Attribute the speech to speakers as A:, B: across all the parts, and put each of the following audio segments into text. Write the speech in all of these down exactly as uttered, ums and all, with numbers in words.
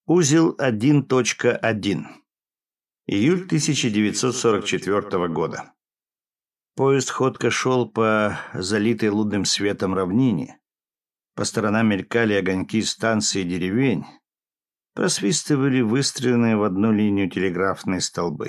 A: Узел один точка один. Июль тысяча девятьсот сорок четвёртого года. Поезд ходко шел по залитой лунным светом равнине. По сторонам мелькали огоньки станций и деревень. Просвистывали выстроенные в одну линию телеграфные столбы.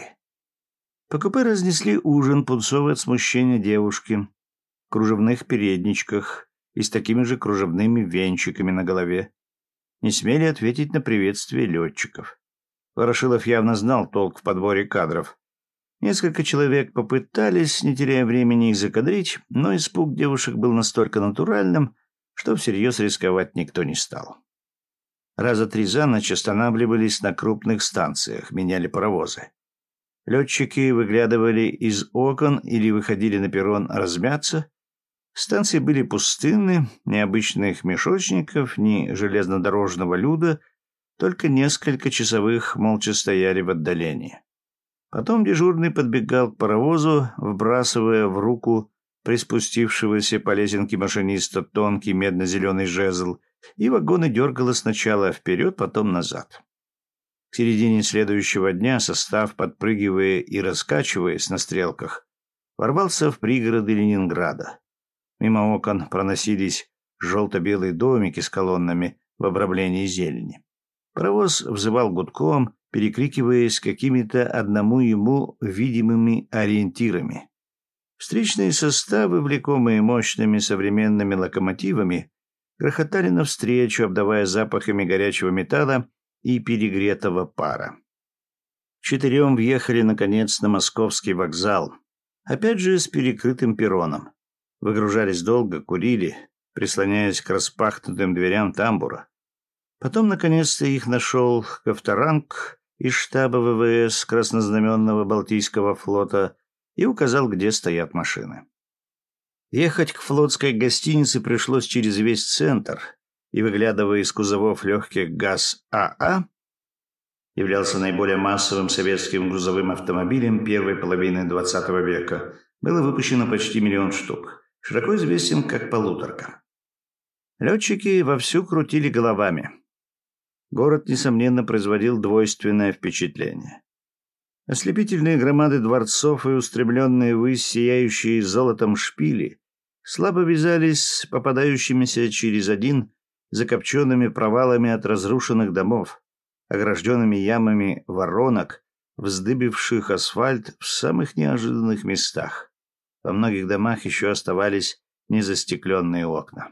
A: По купе разнесли ужин пунцовые от смущения девушки в кружевных передничках и с такими же кружевными венчиками на голове. Не смели ответить на приветствие летчиков. Ворошилов явно знал толк в подборе кадров. Несколько человек попытались, не теряя времени, их закадрить, но испуг девушек был настолько натуральным, что всерьез рисковать никто не стал. Раза три за ночь останавливались на крупных станциях, меняли паровозы. Летчики выглядывали из окон или выходили на перрон размяться. Станции были пустынны, ни обычных мешочников, ни железнодорожного люда, только несколько часовых молча стояли в отдалении. Потом дежурный подбегал к паровозу, вбрасывая в руку приспустившегося по лесенке машиниста тонкий медно-зеленый жезл, и вагоны дергало сначала вперед, потом назад. К середине следующего дня состав, подпрыгивая и раскачиваясь на стрелках, ворвался в пригороды Ленинграда. Мимо окон проносились желто-белые домики с колоннами в обрамлении зелени. Паровоз взывал гудком, перекрикиваясь какими-то одному ему видимыми ориентирами. Встречные составы, влекомые мощными современными локомотивами, грохотали навстречу, обдавая запахами горячего металла и перегретого пара. Четырем въехали, наконец, на московский вокзал, опять же с перекрытым перроном. Выгружались долго, курили, прислоняясь к распахнутым дверям тамбура. Потом, наконец-то, их нашел Ковторанг из штаба ВВС Краснознаменного Балтийского флота и указал, где стоят машины. Ехать к флотской гостинице пришлось через весь центр, и, выглядывая из кузовов легких ГАЗ-АА, являлся наиболее массовым советским грузовым автомобилем первой половины двадцатого века, было выпущено почти миллион штук. Широко известен как полуторка. Летчики вовсю крутили головами. Город, несомненно, производил двойственное впечатление. Ослепительные громады дворцов и устремленные ввысь сияющие золотом шпили слабо вязались с попадающимися через один закопченными провалами от разрушенных домов, огражденными ямами воронок, вздыбивших асфальт в самых неожиданных местах. Во многих домах еще оставались незастекленные окна.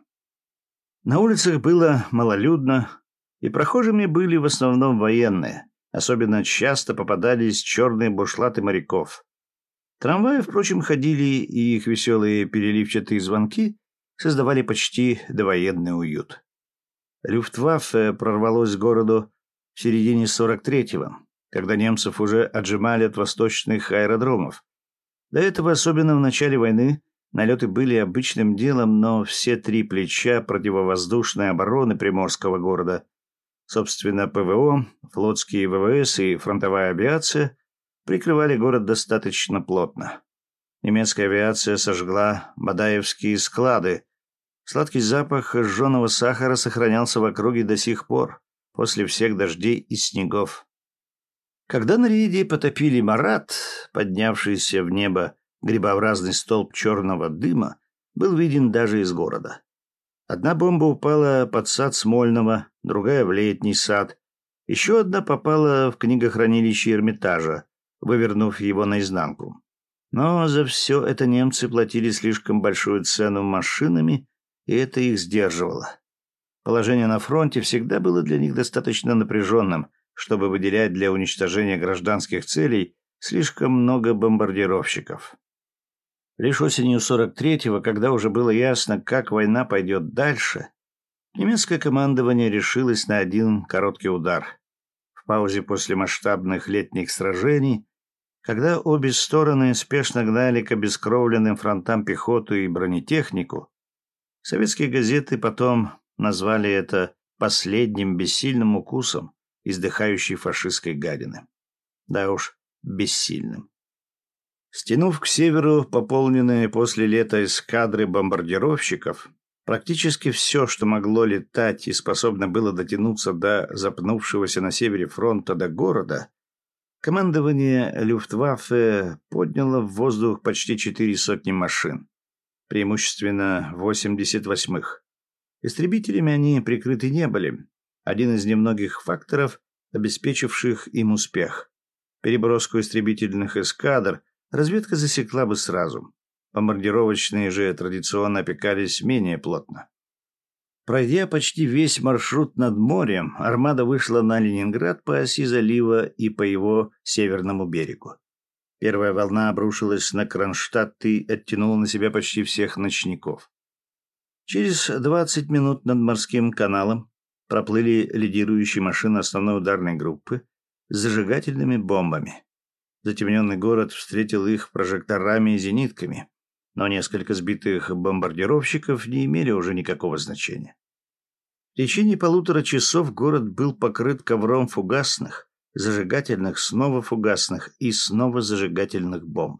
A: На улицах было малолюдно, и прохожими были в основном военные. Особенно часто попадались черные бушлаты моряков. Трамваи, впрочем, ходили, и их веселые переливчатые звонки создавали почти довоенный уют. Люфтваффе прорвалось к городу в середине сорок третьего, когда немцев уже отжимали от восточных аэродромов. До этого, особенно в начале войны, налеты были обычным делом, но все три плеча противовоздушной обороны Приморского города, собственно, ПВО, флотские ВВС и фронтовая авиация, прикрывали город достаточно плотно. Немецкая авиация сожгла Бадаевские склады. Сладкий запах сжженного сахара сохранялся в округе до сих пор, после всех дождей и снегов. Когда на рейде потопили Марат, поднявшийся в небо грибообразный столб черного дыма был виден даже из города. Одна бомба упала под сад Смольного, другая — в летний сад. Еще одна попала в книгохранилище Эрмитажа, вывернув его наизнанку. Но за все это немцы платили слишком большую цену машинами, и это их сдерживало. Положение на фронте всегда было для них достаточно напряженным, чтобы выделять для уничтожения гражданских целей слишком много бомбардировщиков. Лишь осенью сорок третьего, когда уже было ясно, как война пойдет дальше, немецкое командование решилось на один короткий удар. В паузе после масштабных летних сражений, когда обе стороны спешно гнали к обескровленным фронтам пехоту и бронетехнику, советские газеты потом назвали это последним бессильным укусом издыхающей фашистской гадины. Да уж, бессильным. Стянув к северу пополненные после лета эскадры бомбардировщиков, Практически все, что могло летать и способно было дотянуться до запнувшегося на севере фронта до города, командование Люфтваффе подняло в воздух почти четыре сотни машин, преимущественно восемьдесят восьмых. Истребителями они прикрыты не были. Один из немногих факторов, обеспечивших им успех. Переброску истребительных эскадр разведка засекла бы сразу. Бомбардировочные же традиционно опекались менее плотно. Пройдя почти весь маршрут над морем, армада вышла на Ленинград по оси залива и по его северному берегу. Первая волна обрушилась на Кронштадт и оттянула на себя почти всех ночников. Через двадцать минут над морским каналом проплыли лидирующие машины основной ударной группы с зажигательными бомбами. Затемненный город встретил их прожекторами и зенитками, но несколько сбитых бомбардировщиков не имели уже никакого значения. В течение полутора часов город был покрыт ковром фугасных, зажигательных, снова фугасных и снова зажигательных бомб.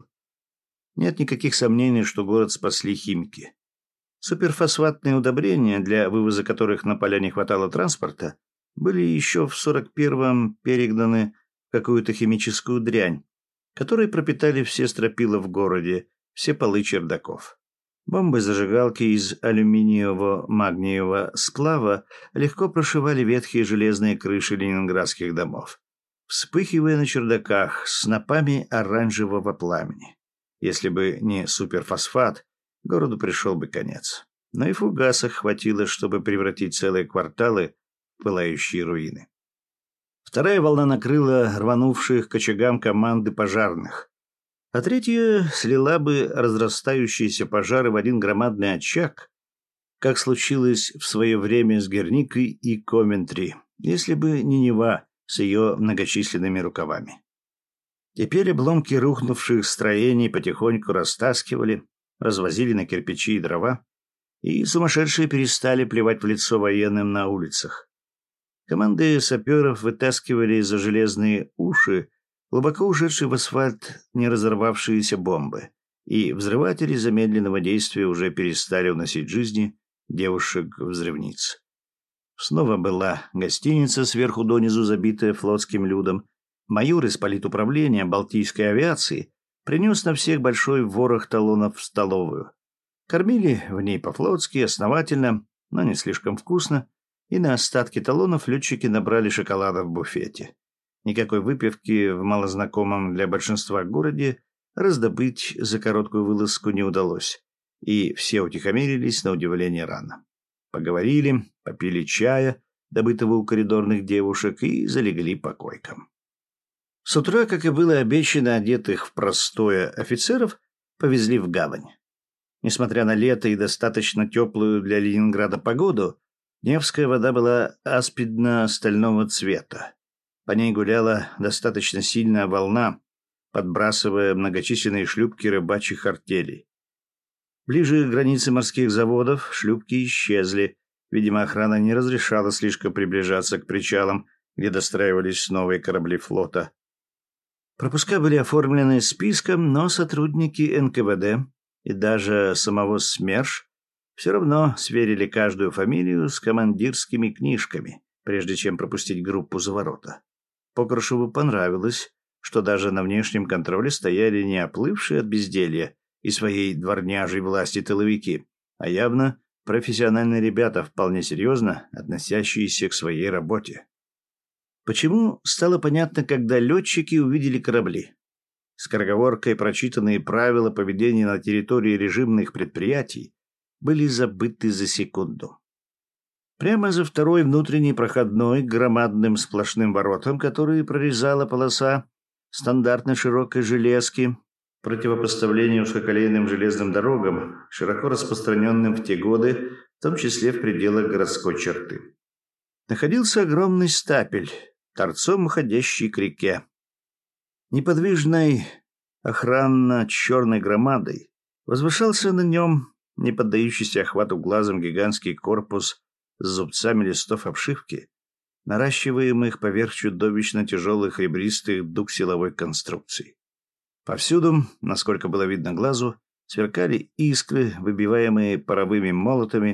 A: Нет никаких сомнений, что город спасли химики. Суперфосфатные удобрения, для вывоза которых на поля не хватало транспорта, были еще в сорок первом перегнаны в какую-то химическую дрянь, которой пропитали все стропила в городе, все полы чердаков. Бомбы-зажигалки из алюминиево-магниевого сплава легко прошивали ветхие железные крыши ленинградских домов, вспыхивая на чердаках снопами оранжевого пламени. Если бы не суперфосфат, городу пришел бы конец. Но и фугасов хватило, чтобы превратить целые кварталы в пылающие руины. Вторая волна накрыла рванувших к очагам команды пожарных, а третья слила бы разрастающиеся пожары в один громадный очаг, как случилось в свое время с Герникой и Коментри, если бы не Нева с ее многочисленными рукавами. Теперь обломки рухнувших строений потихоньку растаскивали, развозили на кирпичи и дрова, и сумасшедшие перестали плевать в лицо военным на улицах. Команды саперов вытаскивали за железные уши глубоко ушедшие в асфальт не разорвавшиеся бомбы, и взрыватели замедленного действия уже перестали уносить жизни девушек-взрывниц. Снова была гостиница сверху донизу, забитая флотским людом. Майор из политуправления Балтийской авиации принес на всех большой ворох талонов в столовую. Кормили в ней по-флотски, основательно, но не слишком вкусно, и на остатки талонов летчики набрали шоколада в буфете. Никакой выпивки в малознакомом для большинства городе раздобыть за короткую вылазку не удалось, и все утихомирились на удивление рано. Поговорили, попили чая, добытого у коридорных девушек, и залегли по койкам. С утра, как и было обещано, одетых в простое офицеров повезли в гавань. Несмотря на лето и достаточно теплую для Ленинграда погоду, Невская вода была аспидно-стального цвета. По ней гуляла достаточно сильная волна, подбрасывая многочисленные шлюпки рыбачьих артелей. Ближе к границе морских заводов шлюпки исчезли. Видимо, охрана не разрешала слишком приближаться к причалам, где достраивались новые корабли флота. Пропуска были оформлены списком, но сотрудники эн ка вэ дэ и даже самого СМЕРШ все равно сверили каждую фамилию с командирскими книжками, прежде чем пропустить группу за ворота. Покрышеву понравилось, что даже на внешнем контроле стояли не оплывшие от безделья и своей дворняжей власти тыловики, а явно профессиональные ребята, вполне серьезно относящиеся к своей работе. Почему, стало понятно, когда летчики увидели корабли. Скороговоркой прочитанные правила поведения на территории режимных предприятий были забыты за секунду. Прямо за второй внутренней проходной к громадным сплошным воротам, которые прорезала полоса стандартной широкой железки, противопоставление узкоколейным железным дорогам, широко распространенным в те годы, в том числе в пределах городской черты. Находился огромный стапель, торцом уходящий к реке. Неподвижной охранно-черной громадой возвышался на нем, не поддающийся охвату глазом, гигантский корпус с зубцами листов обшивки, наращиваемых поверх чудовищно тяжелых ребристых дуг силовой конструкции. Повсюду, насколько было видно глазу, сверкали искры, выбиваемые паровыми молотами,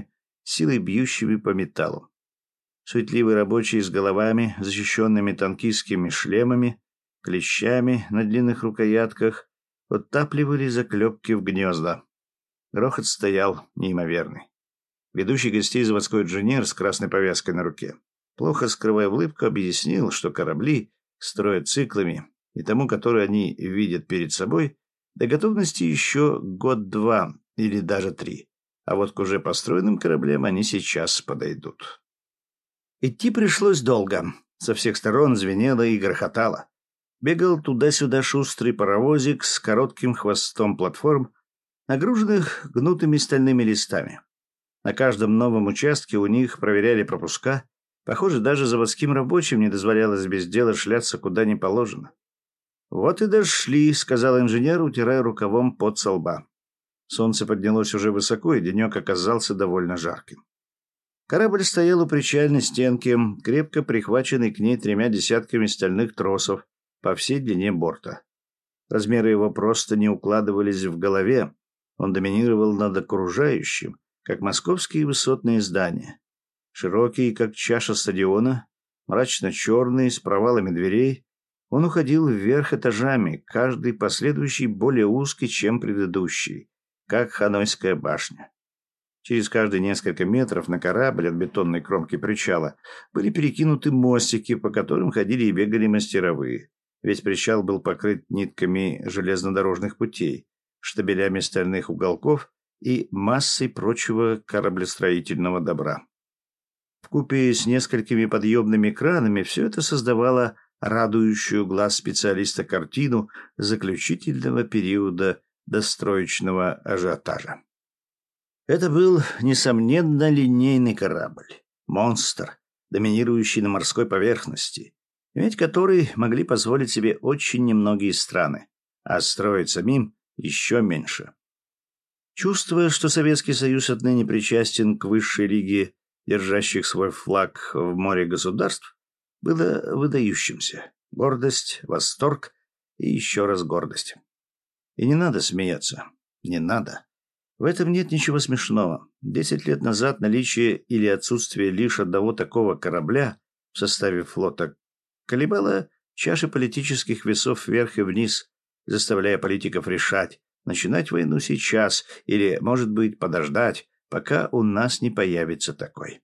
A: силой бьющими по металлу. Суетливые рабочие с головами, защищенными танкистскими шлемами, клещами на длинных рукоятках, оттапливали заклепки в гнезда. Грохот стоял неимоверный. Ведущий гостей заводской инженер с красной повязкой на руке, плохо скрывая улыбку, объяснил, что корабли строят циклами, и тому, который они видят перед собой, до готовности еще год-два или даже три, а вот к уже построенным кораблям они сейчас подойдут. Идти пришлось долго. Со всех сторон звенело и грохотало. Бегал туда-сюда шустрый паровозик с коротким хвостом платформ, нагруженных гнутыми стальными листами. На каждом новом участке у них проверяли пропуска. Похоже, даже заводским рабочим не дозволялось без дела шляться куда не положено. «Вот и дошли», — сказал инженер, утирая рукавом пот со лба. Солнце поднялось уже высоко, и денек оказался довольно жарким. Корабль стоял у причальной стенки, крепко прихваченный к ней тремя десятками стальных тросов по всей длине борта. Размеры его просто не укладывались в голове. Он доминировал над окружающим, как московские высотные здания. Широкий, как чаша стадиона, мрачно-черный, с провалами дверей, он уходил вверх этажами, каждый последующий более узкий, чем предыдущий, как Ханойская башня. Через каждые несколько метров на корабль от бетонной кромки причала были перекинуты мостики, по которым ходили и бегали мастеровые. Весь причал был покрыт нитками железнодорожных путей, штабелями стальных уголков и массой прочего кораблестроительного добра. Вкупе с несколькими подъемными кранами все это создавало радующую глаз специалиста картину заключительного периода достроечного ажиотажа. Это был, несомненно, линейный корабль, монстр, доминирующий на морской поверхности, иметь который могли позволить себе очень немногие страны, а строить самим еще меньше. Чувствуя, что Советский Союз отныне причастен к высшей лиге держащих свой флаг в море государств, было выдающимся. Гордость, восторг и еще раз гордость. И не надо смеяться. Не надо. В этом нет ничего смешного. Десять лет назад наличие или отсутствие лишь одного такого корабля в составе флота колебало чаши политических весов вверх и вниз, заставляя политиков решать, начинать войну сейчас или, может быть, подождать, пока у нас не появится такой.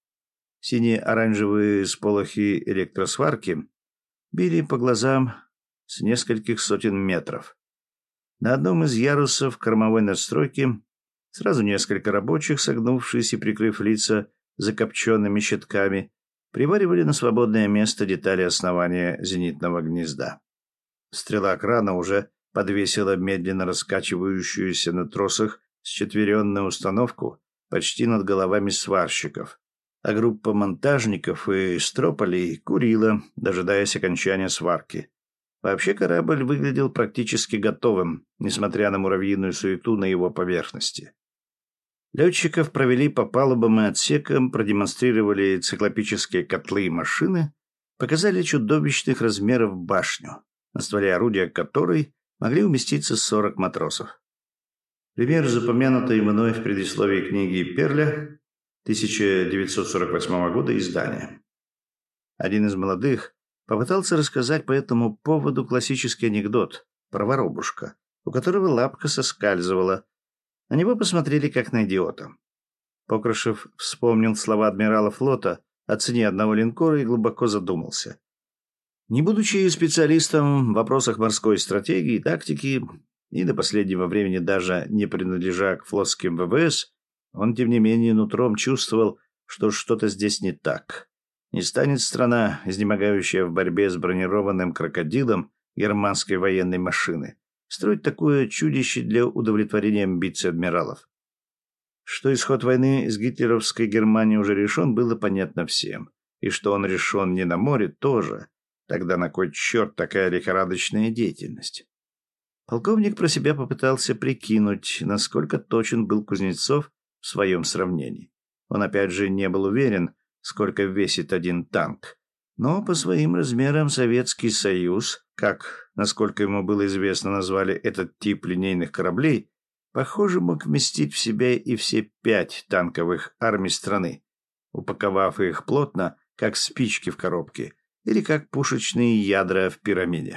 A: Синие-оранжевые сполохи электросварки били по глазам с нескольких сотен метров. На одном из ярусов кормовой надстройки сразу несколько рабочих, согнувшись и прикрыв лица закопченными щитками, приваривали на свободное место детали основания зенитного гнезда. Стрела крана уже подвесила медленно раскачивающуюся на тросах счетверенную установку почти над головами сварщиков, а группа монтажников и строполей курила, дожидаясь окончания сварки. Вообще корабль выглядел практически готовым, несмотря на муравьиную суету на его поверхности. Летчиков провели по палубам и отсекам, продемонстрировали циклопические котлы и машины, показали чудовищных размеров башню, на стволе орудия которой могли уместиться сорок матросов. Пример, запомянутый мной в предисловии книги Перля тысяча девятьсот сорок восьмого года издания. Один из молодых попытался рассказать по этому поводу классический анекдот про воробушка, у которого лапка соскальзывала. На него посмотрели как на идиота. Покрашев вспомнил слова адмирала флота о цене одного линкора и глубоко задумался. Не будучи специалистом в вопросах морской стратегии и тактики, и до последнего времени даже не принадлежа к флотским ВВС, он, тем не менее, нутром чувствовал, что что-то здесь не так. Не станет страна, изнемогающая в борьбе с бронированным крокодилом германской военной машины, строить такое чудище для удовлетворения амбиций адмиралов. Что исход войны с гитлеровской Германией уже решен, было понятно всем. И что он решен не на море, тоже. Тогда на кой черт такая лихорадочная деятельность? Полковник про себя попытался прикинуть, насколько точен был Кузнецов в своем сравнении. Он опять же не был уверен, сколько весит один танк. Но по своим размерам Советский Союз, как, насколько ему было известно, назвали этот тип линейных кораблей, Похоже, мог вместить в себя и все пять танковых армий страны, упаковав их плотно, как спички в коробке или как пушечные ядра в пирамиде.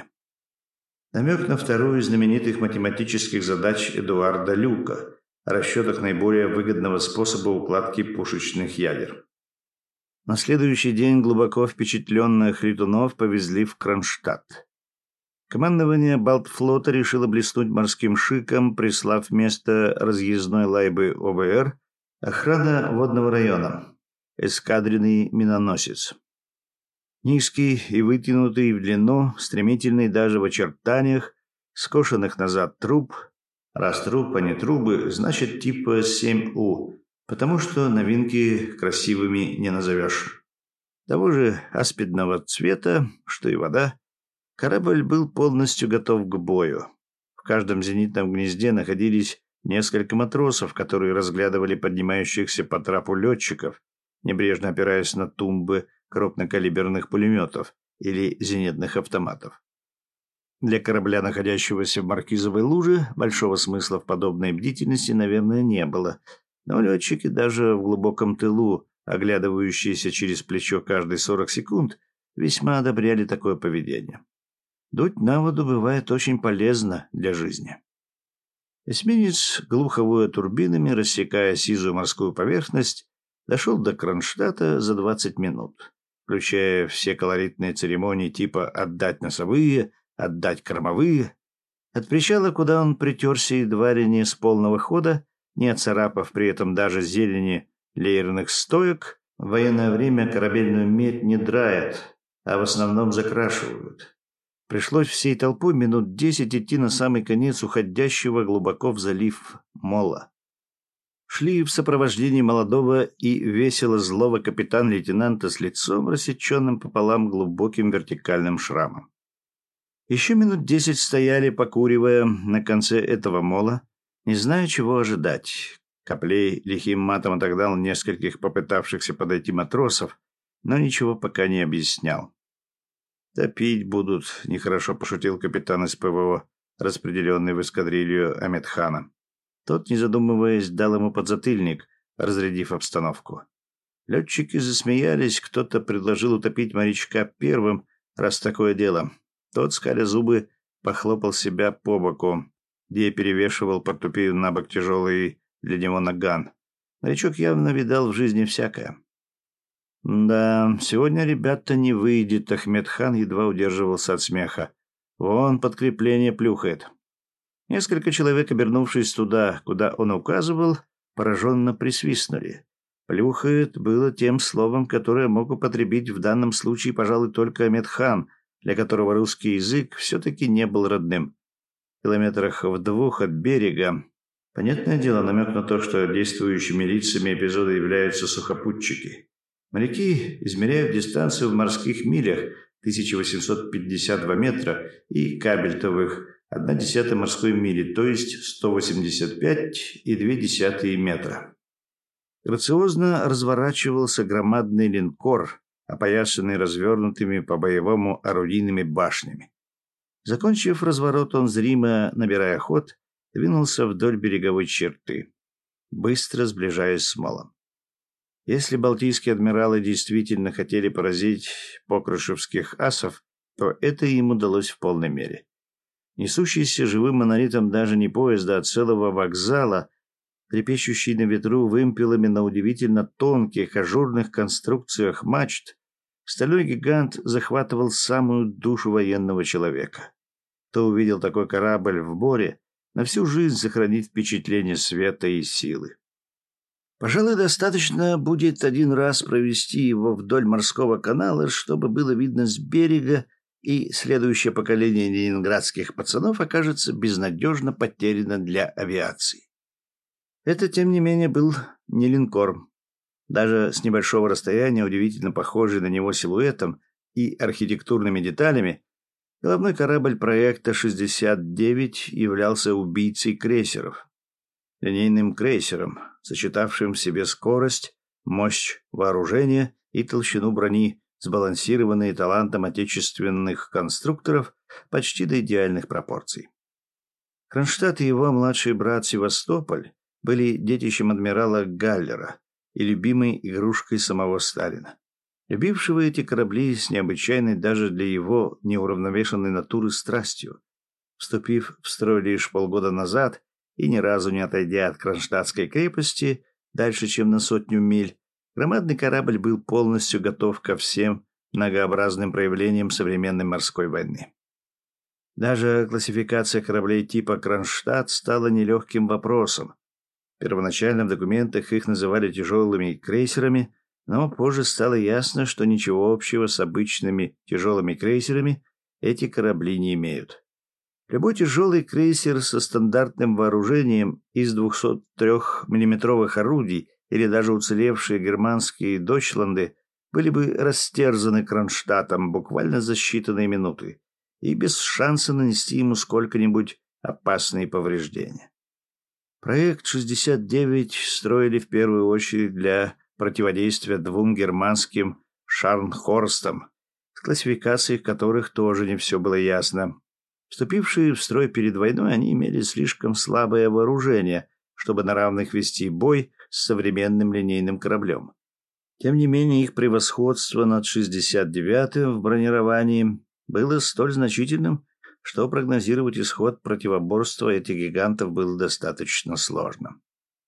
A: Намек на вторую из знаменитых математических задач Эдуарда Люка о расчетах наиболее выгодного способа укладки пушечных ядер. На следующий день глубоко впечатленных летунов повезли в Кронштадт. Командование Балтфлота решило блеснуть морским шиком, прислав вместо разъездной лайбы ОВР охрана водного района, эскадренный миноносец. Низкий и вытянутый в длину, стремительный даже в очертаниях, скошенных назад труб. Раз труб, а не трубы, значит типа семь У, потому что новинки красивыми не назовешь. Того же аспидного цвета, что и вода, корабль был полностью готов к бою. В каждом зенитном гнезде находились несколько матросов, которые разглядывали поднимающихся по трапу летчиков, небрежно опираясь на тумбы крупнокалиберных пулеметов или зенитных автоматов. Для корабля, находящегося в Маркизовой луже, большого смысла в подобной бдительности, наверное, не было, но летчики даже в глубоком тылу, оглядывающиеся через плечо каждые сорок секунд, весьма одобряли такое поведение. Дуть на воду бывает очень полезно для жизни. Эсминец, глухо воя турбинами, рассекая сизую морскую поверхность, дошел до Кронштадта за двадцать минут, включая все колоритные церемонии типа «отдать носовые», «отдать кормовые». От причала, куда он притерся едва ли не с полного хода, не оцарапав при этом даже зелени леерных стоек, в военное время корабельную медь не драят, а в основном закрашивают. Пришлось всей толпой минут десять идти на самый конец уходящего глубоко в залив мола. Шли в сопровождении молодого и весело злого капитан-лейтенанта с лицом, рассеченным пополам глубоким вертикальным шрамом. Еще минут десять стояли, покуривая на конце этого мола, не зная, чего ожидать. Коплей лихим матом отогнал нескольких попытавшихся подойти матросов, но ничего пока не объяснял. «Топить будут», — нехорошо пошутил капитан из ПВО, распределенный в эскадрилью Амедхана. Тот, не задумываясь, дал ему подзатыльник, разрядив обстановку. Летчики засмеялись, кто-то предложил утопить морячка первым, раз такое дело. Тот, скаля зубы, похлопал себя по боку, где перевешивал под тупею на бок тяжелый для него наган. Морячок явно видал в жизни всякое. «Да, сегодня, ребята, не выйдет», — Ахмедхан едва удерживался от смеха. «Вон подкрепление плюхает». Несколько человек, обернувшись туда, куда он указывал, пораженно присвистнули. «Плюхает» было тем словом, которое мог употребить в данном случае, пожалуй, только Амедхан, для которого русский язык все-таки не был родным. В километрах в двух от берега, понятное дело, намек на то, что действующими лицами эпизода являются сухопутчики. Моряки измеряют дистанцию в морских милях тысяча восемьсот пятьдесят два метра и кабельтовых одна десятая морской мили, то есть сто восемьдесят пять и две десятые метра. Грациозно разворачивался громадный линкор, опоясанный развернутыми по-боевому орудийными башнями. Закончив разворот, он, зримо набирая ход, двинулся вдоль береговой черты, быстро сближаясь с молом. Если балтийские адмиралы действительно хотели поразить покрышевских асов, то это им удалось в полной мере. Несущийся живым монолитом даже не поезда, а целого вокзала, трепещущий на ветру вымпелами на удивительно тонких ажурных конструкциях мачт, стальной гигант захватывал самую душу военного человека. Кто увидел такой корабль в море, на всю жизнь сохранит впечатление света и силы. Пожалуй, достаточно будет один раз провести его вдоль морского канала, чтобы было видно с берега, и следующее поколение ленинградских пацанов окажется безнадежно потеряно для авиации. Это, тем не менее, был не линкор. Даже с небольшого расстояния, удивительно похожий на него силуэтом и архитектурными деталями, головной корабль проекта шестьдесят девять являлся убийцей крейсеров. Линейным крейсером, сочетавшим в себе скорость, мощь вооружения и толщину брони, сбалансированные талантом отечественных конструкторов почти до идеальных пропорций. Кронштадт и его младший брат Севастополь были детищем адмирала Галлера и любимой игрушкой самого Сталина, любившего эти корабли с необычайной даже для его неуравновешенной натуры страстью. Вступив в строй лишь полгода назад и ни разу не отойдя от Кронштадтской крепости дальше, чем на сотню миль, громадный корабль был полностью готов ко всем многообразным проявлениям современной морской войны. Даже классификация кораблей типа «Кронштадт» стала нелегким вопросом. Первоначально в документах их называли тяжелыми крейсерами, но позже стало ясно, что ничего общего с обычными тяжелыми крейсерами эти корабли не имеют. Любой тяжелый крейсер со стандартным вооружением из двухсот трёх миллиметровых орудий или даже уцелевшие германские «Дойчланды» были бы растерзаны Кронштадтом буквально за считанные минуты и без шанса нанести ему сколько-нибудь опасные повреждения. Проект шестьдесят девять строили в первую очередь для противодействия двум германским «Шарнхорстам», с классификацией которых тоже не все было ясно. Вступившие в строй перед войной, они имели слишком слабое вооружение, чтобы на равных вести бой с современным линейным кораблем. Тем не менее, их превосходство над шестьдесят девятым в бронировании было столь значительным, что прогнозировать исход противоборства этих гигантов было достаточно сложно.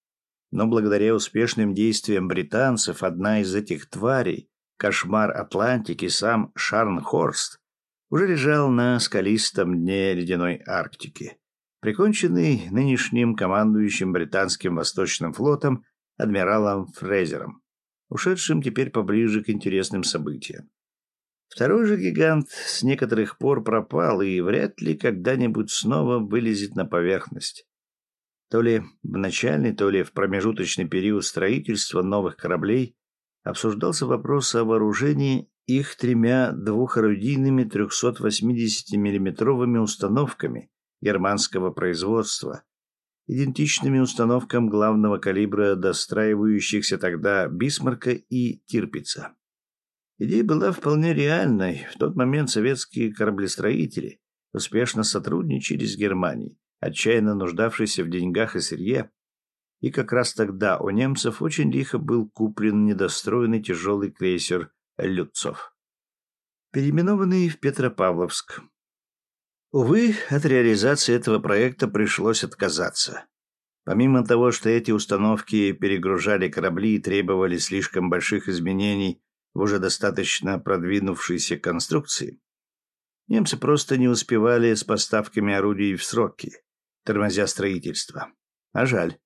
A: Но благодаря успешным действиям британцев одна из этих тварей, кошмар Атлантики, сам Шарнхорст, уже лежал на скалистом дне ледяной Арктики, приконченный нынешним командующим британским Восточным флотом адмиралом Фрезером, ушедшим теперь поближе к интересным событиям. Второй же гигант с некоторых пор пропал и вряд ли когда-нибудь снова вылезет на поверхность. То ли в начальный, то ли в промежуточный период строительства новых кораблей обсуждался вопрос о вооружении их тремя двухорудийными трехсот восьмидесятимиллиметровыми установками германского производства, идентичными установкам главного калибра достраивающихся тогда Бисмарка и Тирпица. Идея была вполне реальной. В тот момент советские кораблестроители успешно сотрудничали с Германией, отчаянно нуждавшейся в деньгах и сырье, и как раз тогда у немцев очень лихо был куплен недостроенный тяжелый крейсер «Люцов», переименованный в Петропавловск. Увы, от реализации этого проекта пришлось отказаться. Помимо того, что эти установки перегружали корабли и требовали слишком больших изменений в уже достаточно продвинувшейся конструкции, немцы просто не успевали с поставками орудий в сроки, тормозя строительство. А жаль.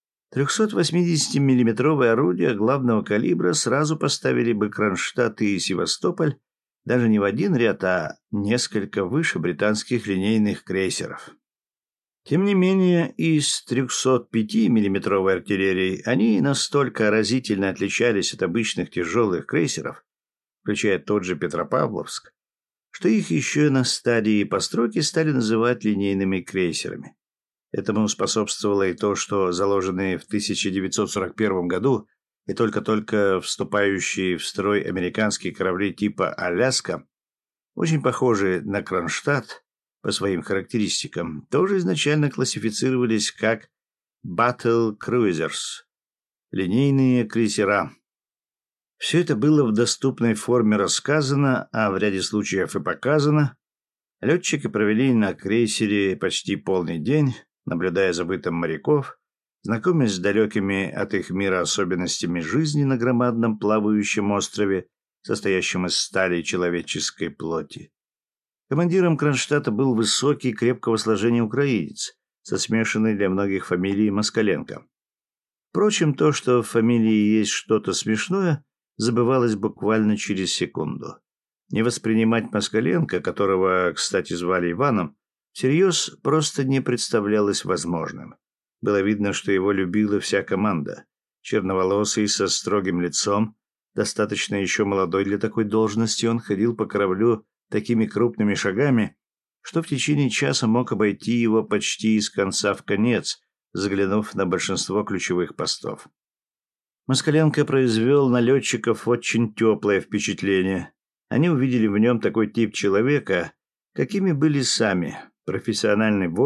A: трехсотвосьмидесятимиллиметровые орудия главного калибра сразу поставили бы Кронштадт и Севастополь даже не в один ряд, а несколько выше британских линейных крейсеров. Тем не менее, из трехсотпятимиллиметровой артиллерии они настолько разительно отличались от обычных тяжелых крейсеров, включая тот же Петропавловск, что их еще на стадии постройки стали называть линейными крейсерами. Этому способствовало и то, что заложенные в тысяча девятьсот сорок первом году и только-только вступающие в строй американские корабли типа «Аляска», очень похожие на Кронштадт по своим характеристикам, тоже изначально классифицировались как «Battle Cruisers» — линейные крейсера. Все это было в доступной форме рассказано, а в ряде случаев и показано. Летчики провели на крейсере почти полный день, наблюдая за бытом моряков, знакомясь с далекими от их мира особенностями жизни на громадном плавающем острове, состоящем из стали и человеческой плоти. Командиром Кронштадта был высокий, крепкого сложения украинец, со смешанной для многих фамилией Москаленко. Впрочем, то, что в фамилии есть что-то смешное, забывалось буквально через секунду. Не воспринимать Москаленко, которого, кстати, звали Иваном, всерьез просто не представлялось возможным. Было видно, что его любила вся команда. Черноволосый, со строгим лицом, достаточно еще молодой для такой должности, он ходил по кораблю такими крупными шагами, что в течение часа мог обойти его почти из конца в конец, заглянув на большинство ключевых постов. Москаленко произвел на летчиков очень теплое впечатление. Они увидели в нем такой тип человека, какими были сами: профессиональный воин,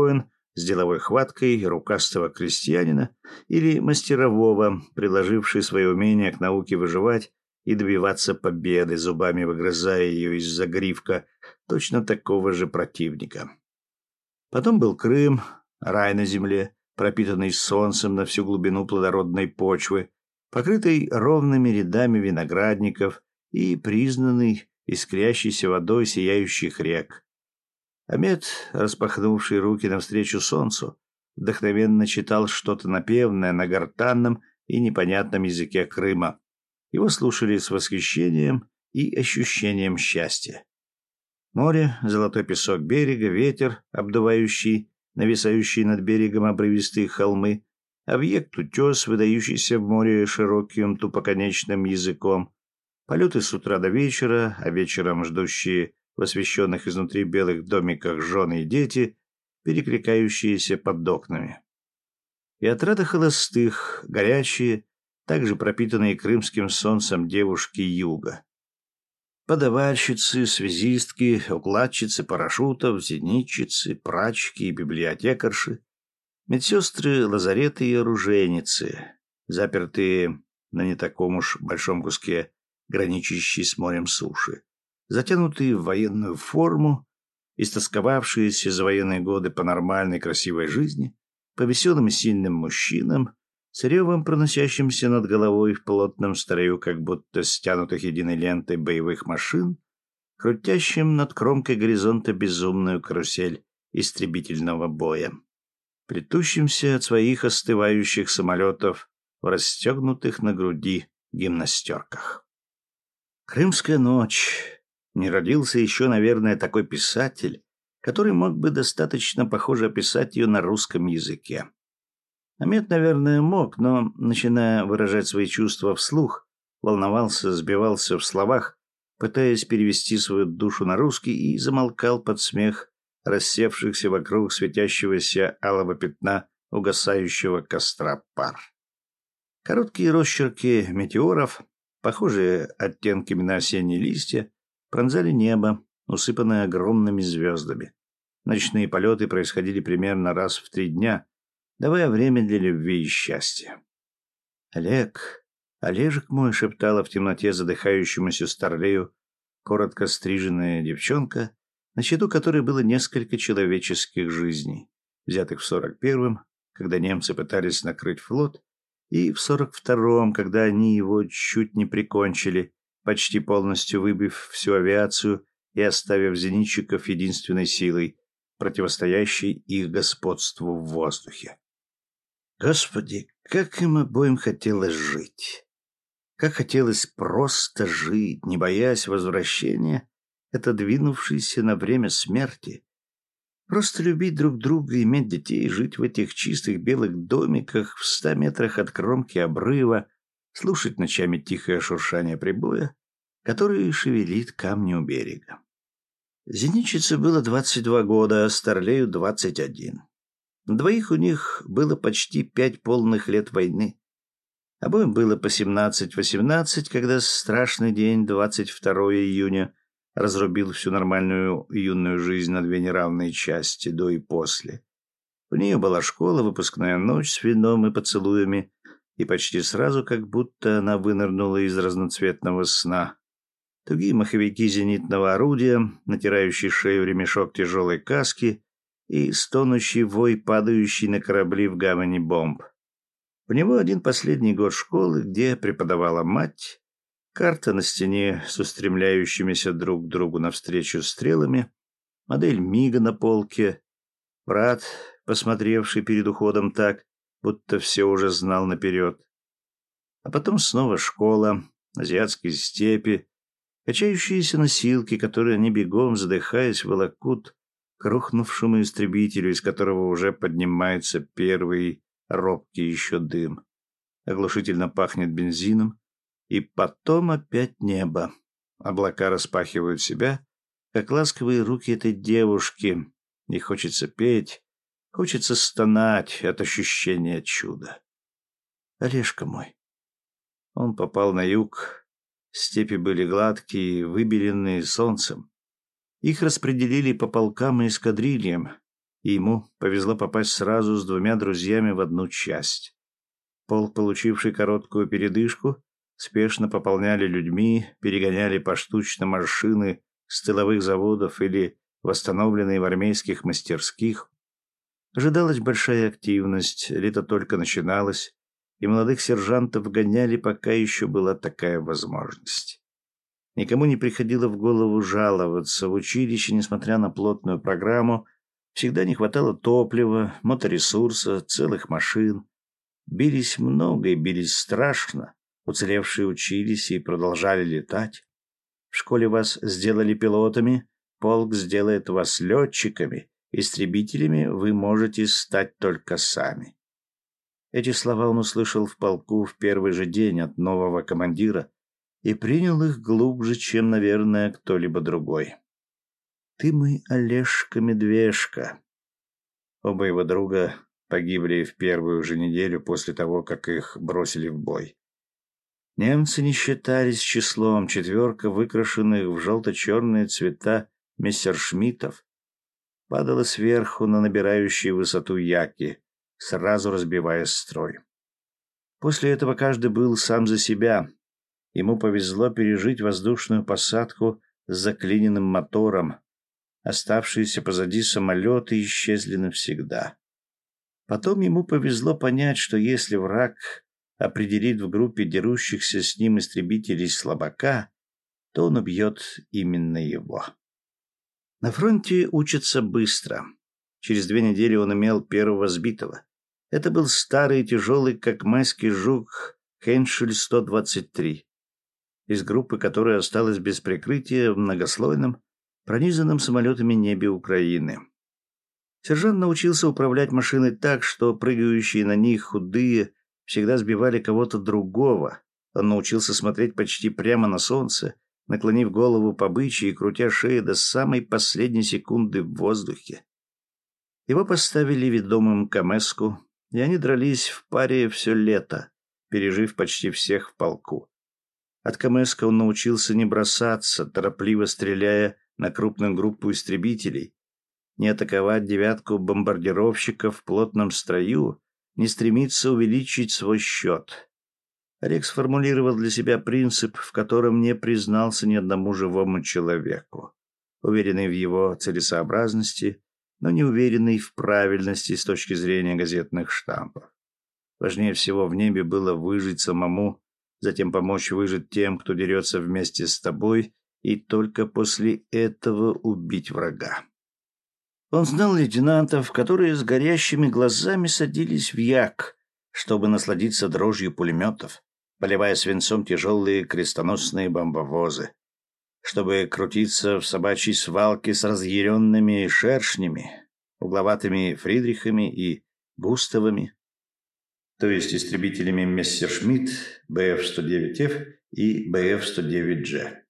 A: с деловой хваткой рукастого крестьянина или мастерового, приложивший свое умение к науке выживать и добиваться победы, зубами выгрызая ее из загривка точно такого же противника. Потом был Крым, рай на земле, пропитанный солнцем на всю глубину плодородной почвы, покрытый ровными рядами виноградников и признанный искрящейся водой сияющих рек. Амед, распахнувший руки навстречу солнцу, вдохновенно читал что-то напевное на гортанном и непонятном языке Крыма. Его слушали с восхищением и ощущением счастья. Море, золотой песок берега, ветер, обдувающий, нависающий над берегом обрывистые холмы, объект утес, выдающийся в море широким тупоконечным языком, полеты с утра до вечера, а вечером ждущие в освещенных изнутри белых домиках жены и дети, перекликающиеся под окнами. И отряды холостых, горячие, также пропитанные крымским солнцем девушки юга. Подавальщицы, связистки, укладчицы парашютов, зенитчицы, прачки и библиотекарши, медсестры, лазареты и оружейницы, запертые на не таком уж большом куске, граничащей с морем суши, затянутые в военную форму, истосковавшиеся за военные годы по нормальной красивой жизни, по веселым и сильным мужчинам, с ревом, проносящимся над головой в плотном строю, как будто стянутых единой лентой боевых машин, крутящим над кромкой горизонта безумную карусель истребительного боя, плетущимся от своих остывающих самолетов в расстегнутых на груди гимнастерках. Крымская ночь. Не родился еще, наверное, такой писатель, который мог бы достаточно похоже описать ее на русском языке. Амед, наверное, мог, но, начиная выражать свои чувства вслух, волновался, сбивался в словах, пытаясь перевести свою душу на русский, и замолкал под смех рассевшихся вокруг светящегося алого пятна угасающего костра пар. Короткие росчерки метеоров, похожие оттенками на осенние листья, пронзали небо, усыпанное огромными звездами. Ночные полеты происходили примерно раз в три дня, давая время для любви и счастья. «Олег, Олежек мой», — шептала в темноте задыхающемуся старлею коротко стриженная девчонка, на счету которой было несколько человеческих жизней, взятых в сорок первом, когда немцы пытались накрыть флот, и в сорок втором, когда они его чуть не прикончили, почти полностью выбив всю авиацию и оставив зенитчиков единственной силой, противостоящей их господству в воздухе. Господи, как им обоим хотелось жить! Как хотелось просто жить, не боясь возвращения, отодвинувшейся на время смерти. Просто любить друг друга, иметь детей, жить в этих чистых белых домиках в ста метрах от кромки обрыва, слушать ночами тихое шуршание прибоя, который шевелит камни у берега. Зенитчице было двадцать два года, а Старлею двадцать один. На двоих у них было почти пять полных лет войны. Обоим было по семнадцать-восемнадцать, когда страшный день, двадцать второго июня, разрубил всю нормальную юную жизнь на две неравные части, до и после. У нее была школа, выпускная ночь с вином и поцелуями, и почти сразу, как будто она вынырнула из разноцветного сна. Тугие маховики зенитного орудия, натирающий шею ремешок тяжелой каски и стонущий вой, падающий на корабли в гавани бомб. У него один последний год школы, где преподавала мать, карта на стене с устремляющимися друг к другу навстречу стрелами, модель Мига на полке, брат, посмотревший перед уходом так, будто все уже знал наперед. А потом снова школа, азиатские степи, качающиеся носилки, которые они бегом, задыхаясь, волокут к рухнувшему истребителю, из которого уже поднимается первый робкий еще дым. Оглушительно пахнет бензином, и потом опять небо. Облака распахивают себя, как ласковые руки этой девушки, и хочется петь, хочется стонать от ощущения чуда. Олежка мой. Он попал на юг. Степи были гладкие, выбеленные солнцем. Их распределили по полкам и эскадрильям. и ему повезло попасть сразу с двумя друзьями в одну часть. Полк, получивший короткую передышку, спешно пополняли людьми, перегоняли поштучно машины с тыловых заводов или восстановленные в армейских мастерских. Ожидалась большая активность, лето только начиналось, и молодых сержантов гоняли, пока еще была такая возможность. Никому не приходило в голову жаловаться. В училище, несмотря на плотную программу, всегда не хватало топлива, моторесурса, целых машин. Бились много и бились страшно. Уцелевшие учились и продолжали летать. В школе вас сделали пилотами, полк сделает вас летчиками, истребителями вы можете стать только сами. Эти слова он услышал в полку в первый же день от нового командира и принял их глубже, чем, наверное, кто-либо другой. «Ты мой Олежка-медвежка». Оба его друга погибли в первую же неделю после того, как их бросили в бой. Немцы не считались числом, четверка выкрашенных в желто-черные цвета мессершмиттов падала сверху на набирающие высоту яки, сразу разбивая строй. После этого каждый был сам за себя. Ему повезло пережить воздушную посадку с заклиненным мотором. Оставшиеся позади самолеты исчезли навсегда. Потом ему повезло понять, что если враг определит в группе дерущихся с ним истребителей слабака, то он убьет именно его. На фронте учатся быстро. Через две недели он имел первого сбитого. Это был старый и тяжелый, как майский жук, Хеншель сто двадцать три. Из группы, которая осталась без прикрытия в многослойном, пронизанном самолетами небе Украины. Сержант научился управлять машиной так, что прыгающие на них худые всегда сбивали кого-то другого. Он научился смотреть почти прямо на солнце, наклонив голову по бычьи и крутя шею до самой последней секунды в воздухе. Его поставили ведомым к Амеску, и они дрались в паре все лето, пережив почти всех в полку. От Камеска он научился не бросаться, торопливо стреляя на крупную группу истребителей, не атаковать девятку бомбардировщиков в плотном строю, не стремиться увеличить свой счет. Олег сформулировал для себя принцип, в котором не признался ни одному живому человеку, уверенный в его целесообразности, но не уверенный в правильности с точки зрения газетных штампов. Важнее всего в небе было выжить самому, затем помочь выжить тем, кто дерется вместе с тобой, и только после этого убить врага. Он знал лейтенантов, которые с горящими глазами садились в як, чтобы насладиться дрожью пулеметов, поливая свинцом тяжелые крестоносные бомбовозы, чтобы крутиться в собачьей свалке с разъяренными шершнями, угловатыми Фридрихами и Густавами, то есть истребителями Мессершмитт, бэ эф сто девять эф и бэ эф сто девять джи.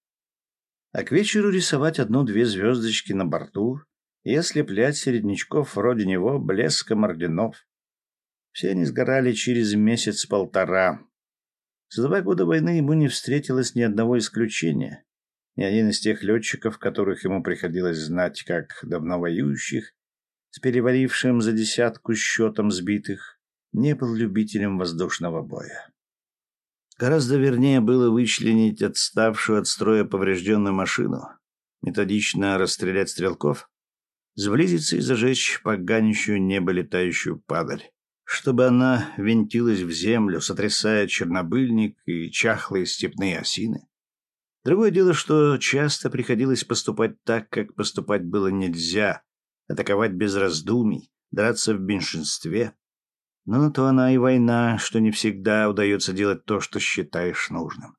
A: А к вечеру рисовать одну-две звездочки на борту и ослеплять середнячков вроде него блеском орденов. Все они сгорали через месяц-полтора. За два года войны ему не встретилось ни одного исключения. Ни один из тех летчиков, которых ему приходилось знать как давно воюющих, с перевалившим за десятку счетом сбитых, не был любителем воздушного боя. Гораздо вернее было вычленить отставшую от строя поврежденную машину, методично расстрелять стрелков, сблизиться и зажечь поганящую небо летающую падаль, чтобы она винтилась в землю, сотрясая чернобыльник и чахлые степные осины. Другое дело, что часто приходилось поступать так, как поступать было нельзя, атаковать без раздумий, драться в меньшинстве. Но на то она и война, что не всегда удается делать то, что считаешь нужным.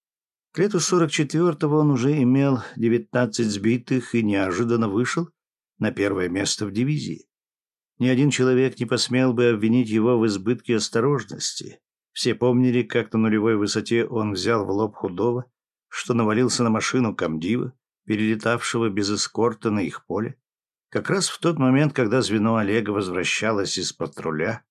A: К лету сорок четвертого он уже имел девятнадцать сбитых и неожиданно вышел на первое место в дивизии. Ни один человек не посмел бы обвинить его в избытке осторожности. Все помнили, как на нулевой высоте он взял в лоб худого, что навалился на машину комдива, перелетавшего без эскорта на их поле, как раз в тот момент, когда звено Олега возвращалось из патруля.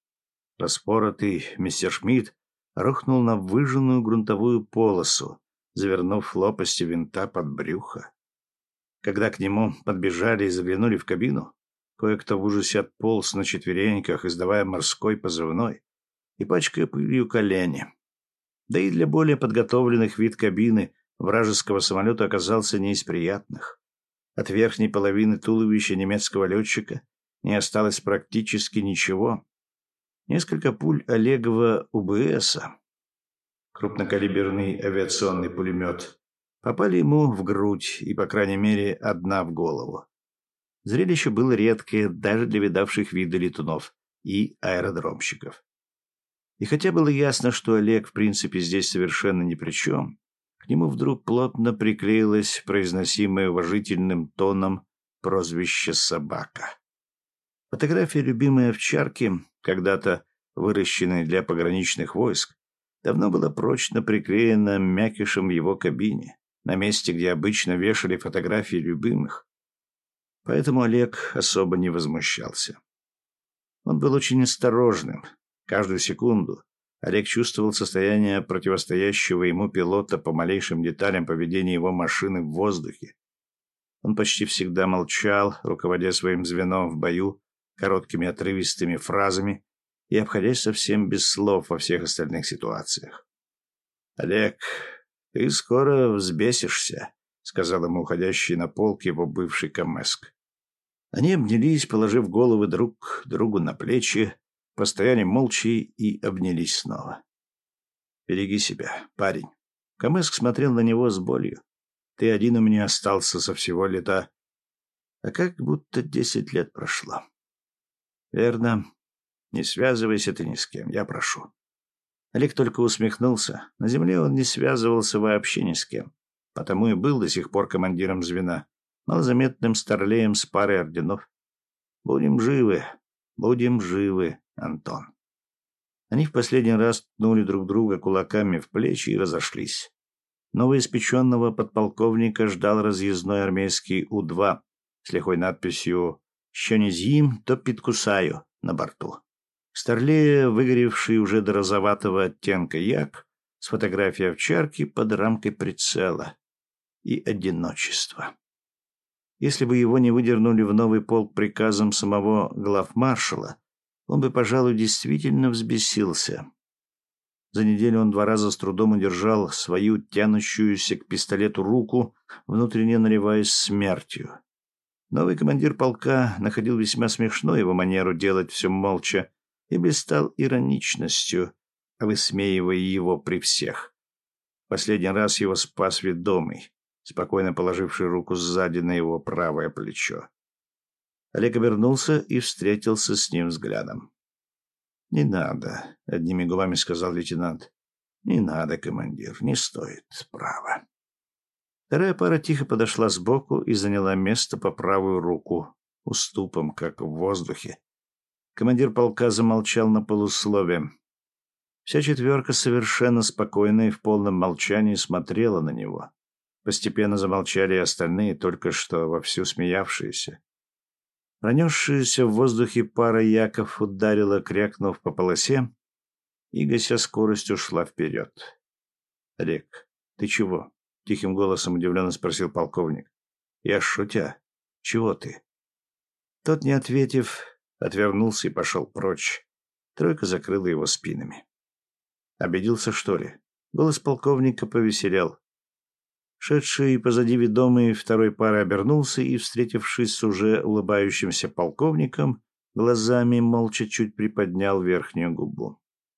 A: Распоротый мессершмитт рухнул на выжженную грунтовую полосу, завернув лопасти винта под брюхо. Когда к нему подбежали и заглянули в кабину, Кое-кто в ужасе отполз на четвереньках, издавая морской позывной и пачкая пылью колени. Да и для более подготовленных вид кабины вражеского самолета оказался не из приятных. От верхней половины туловища немецкого летчика не осталось практически ничего. Несколько пуль Олегова УБСа, крупнокалиберный авиационный пулемет, попали ему в грудь и, по крайней мере, одна в голову. Зрелище было редкое даже для видавших виды летунов и аэродромщиков. И хотя было ясно, что Олег в принципе здесь совершенно ни при чем, к нему вдруг плотно приклеилось произносимое уважительным тоном прозвище «собака». Фотография любимой овчарки, когда-то выращенной для пограничных войск, давно была прочно приклеена мякишем в его кабине, на месте, где обычно вешали фотографии любимых. Поэтому Олег особо не возмущался. Он был очень осторожным. Каждую секунду Олег чувствовал состояние противостоящего ему пилота по малейшим деталям поведения его машины в воздухе. Он почти всегда молчал, руководя своим звеном в бою короткими отрывистыми фразами и обходясь совсем без слов во всех остальных ситуациях. «Олег, ты скоро взбесишься», — сказал ему уходящий на полк его бывший Камэск. Они обнялись, положив головы друг другу на плечи, постояли молча и обнялись снова. «Береги себя, парень». Камэск смотрел на него с болью. «Ты один у меня остался со всего лета. А как будто десять лет прошло». «Верно. Не связывайся ты ни с кем, я прошу». Олег только усмехнулся. На земле он не связывался вообще ни с кем. Потому и был до сих пор командиром звена, малозаметным старлеем с парой орденов. «Будем живы, будем живы, Антон». Они в последний раз ткнули друг друга кулаками в плечи и разошлись. Новоиспеченного подполковника ждал разъездной армейский У два с лихой надписью «Що не з'їм, то підкусаю» на борту. Старлея, выгоревший уже до розоватого оттенка як, с фотографией овчарки под рамкой прицела. И одиночество. Если бы его не выдернули в новый полк приказом самого главмаршала, он бы, пожалуй, действительно взбесился. За неделю он два раза с трудом удержал свою тянущуюся к пистолету руку, внутренне наливаясь смертью. Новый командир полка находил весьма смешно его манеру делать все молча и блистал ироничностью, высмеивая его при всех. Последний раз его спас ведомый, спокойно положивший руку сзади на его правое плечо. Олег обернулся и встретился с ним взглядом. «Не надо», — одними губами сказал лейтенант. «Не надо, командир, не стоит, право». Вторая пара тихо подошла сбоку и заняла место по правую руку, уступом, как в воздухе. Командир полка замолчал на полуслове. Вся четверка совершенно спокойно и в полном молчании смотрела на него. Постепенно замолчали и остальные, только что вовсю смеявшиеся. Пронесшаяся в воздухе пара яков ударила, крякнув по полосе, и, гася скорость, ушла вперед. «Олег, ты чего?» — тихим голосом удивленно спросил полковник. «Я шутя. Чего ты?» Тот, не ответив, отвернулся и пошел прочь. Тройка закрыла его спинами. «Обиделся, что ли?» Голос полковника повеселел. Шедший позади ведомый второй пары обернулся и, встретившись с уже улыбающимся полковником, глазами молча чуть приподнял верхнюю губу.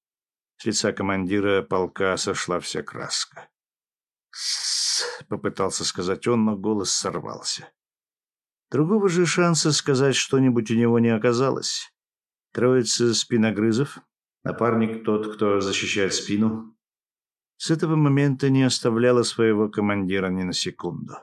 A: С лица командира полка сошла вся краска. «С-с-с», попытался сказать он, но голос сорвался. Другого же шанса сказать что-нибудь у него не оказалось. Троица спиногрызов, напарник тот, кто защищает спину, с этого момента не оставляла своего командира ни на секунду.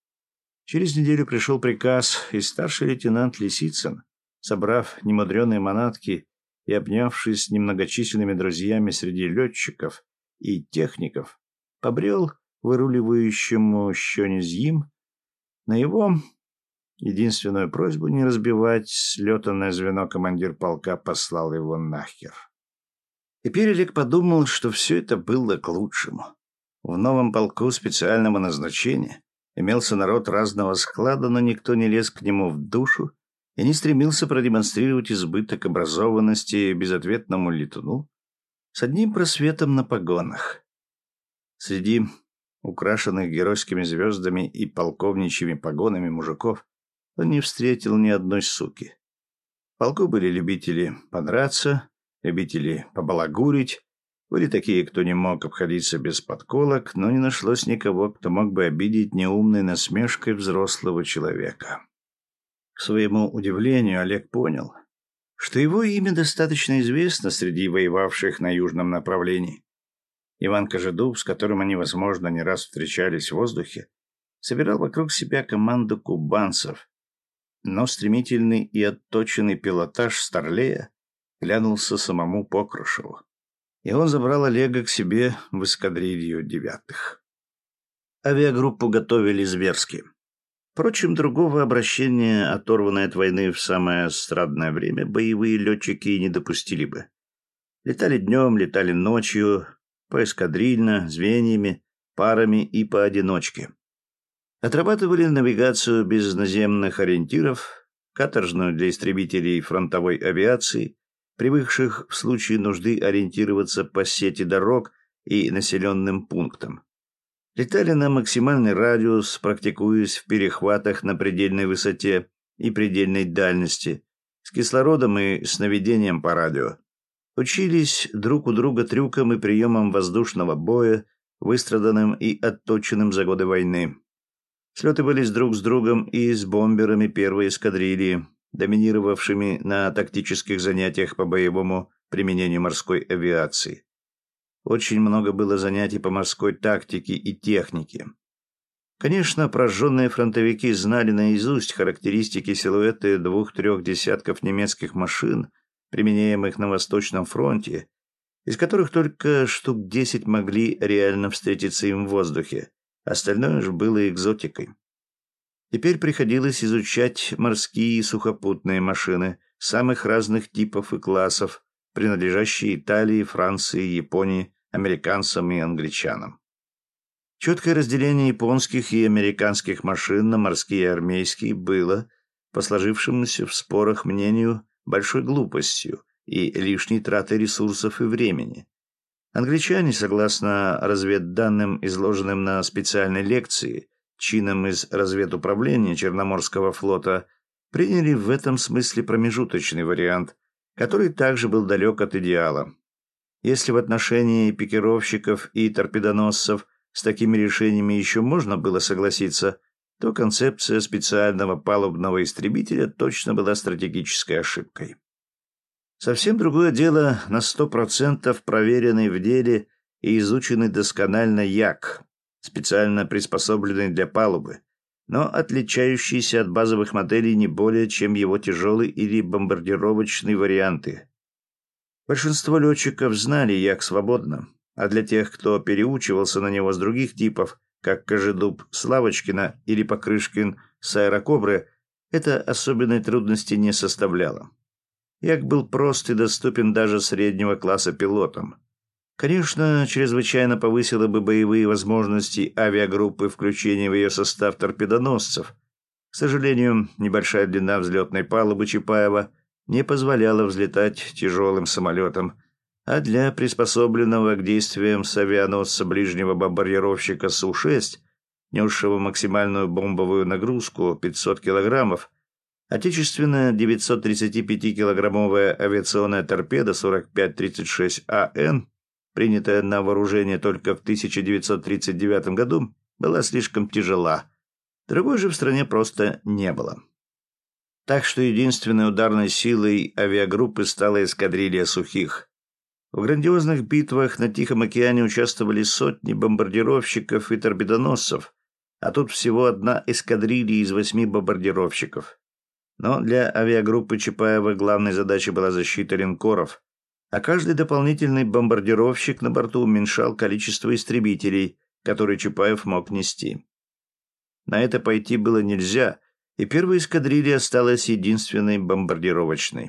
A: Через неделю пришел приказ, и старший лейтенант Лисицын, собрав немудреные манатки и обнявшись с немногочисленными друзьями среди летчиков и техников, побрел к выруливающему Щонезьим на его единственную просьбу не разбивать слетанное звено командир полка послал его нахер. Теперь Олег подумал, что все это было к лучшему. В новом полку специального назначения имелся народ разного склада, но никто не лез к нему в душу и не стремился продемонстрировать избыток образованности безответному летуну с одним просветом на погонах. Среди украшенных геройскими звездами и полковничьими погонами мужиков он не встретил ни одной суки. В полку были любители подраться, любители побалагурить, были такие, кто не мог обходиться без подколок, но не нашлось никого, кто мог бы обидеть неумной насмешкой взрослого человека. К своему удивлению, Олег понял, что его имя достаточно известно среди воевавших на южном направлении. Иван Кожедуб, с которым они, возможно, не раз встречались в воздухе, собирал вокруг себя команду кубанцев, но стремительный и отточенный пилотаж Старлея глянулся самому Покрышеву, и он забрал Олега к себе в эскадрилью девятых. Авиагруппу готовили зверски. Впрочем, другого обращения, оторванной от войны в самое страдное время, боевые летчики не допустили бы. Летали днем, летали ночью, поэскадрильно, звеньями, парами и поодиночке. Отрабатывали навигацию без наземных ориентиров, каторжную для истребителей фронтовой авиации, привыкших в случае нужды ориентироваться по сети дорог и населенным пунктам. Летали на максимальный радиус, практикуясь в перехватах на предельной высоте и предельной дальности, с кислородом и с наведением по радио. Учились друг у друга трюкам и приемам воздушного боя, выстраданным и отточенным за годы войны. Слеты были друг с другом и с бомберами первой эскадрильи, доминировавшими на тактических занятиях по боевому применению морской авиации. Очень много было занятий по морской тактике и технике. Конечно, прожженные фронтовики знали наизусть характеристики силуэты двух-трех десятков немецких машин, применяемых на Восточном фронте, из которых только штук десять могли реально встретиться им в воздухе, остальное же было экзотикой. Теперь приходилось изучать морские и сухопутные машины самых разных типов и классов, принадлежащие Италии, Франции, Японии, американцам и англичанам. Четкое разделение японских и американских машин на морские и армейские было, по сложившемуся в спорах мнению, большой глупостью и лишней тратой ресурсов и времени. Англичане, согласно разведданным, изложенным на специальной лекции, чином из разведуправления Черноморского флота, приняли в этом смысле промежуточный вариант, который также был далек от идеала. Если в отношении пикировщиков и торпедоносцев с такими решениями еще можно было согласиться, то концепция специального палубного истребителя точно была стратегической ошибкой. Совсем другое дело на сто процентов проверенный в деле и изученный досконально Як, специально приспособленный для палубы, но отличающийся от базовых моделей не более, чем его тяжелый или бомбардировочный варианты. Большинство летчиков знали Як свободно, а для тех, кто переучивался на него с других типов, как Кожедуб с Лавочкина или Покрышкин с Аэрокобры, это особенной трудности не составляло. Як был прост и доступен даже среднего класса пилотам. Конечно, чрезвычайно повысило бы боевые возможности авиагруппы включение в ее состав торпедоносцев. К сожалению, небольшая длина взлетной палубы Чапаева не позволяла взлетать тяжелым самолетом, а для приспособленного к действиям с авианосца ближнего бомбардировщика Су шесть, несшего максимальную бомбовую нагрузку пятьсот килограммов, отечественная девятьсот-тридцатипятикилограммовая авиационная торпеда сорок пять тридцать шесть А Н, принятая на вооружение только в тысяча девятьсот тридцать девятом году, была слишком тяжела. Другой же в стране просто не было. Так что единственной ударной силой авиагруппы стала эскадрилья Сухих. В грандиозных битвах на Тихом океане участвовали сотни бомбардировщиков и торпедоносцев, а тут всего одна эскадрилья из восьми бомбардировщиков. Но для авиагруппы Чапаева главной задачей была защита линкоров, а каждый дополнительный бомбардировщик на борту уменьшал количество истребителей, которые Чапаев мог нести. На это пойти было нельзя, и первая эскадрилья осталась единственной бомбардировочной.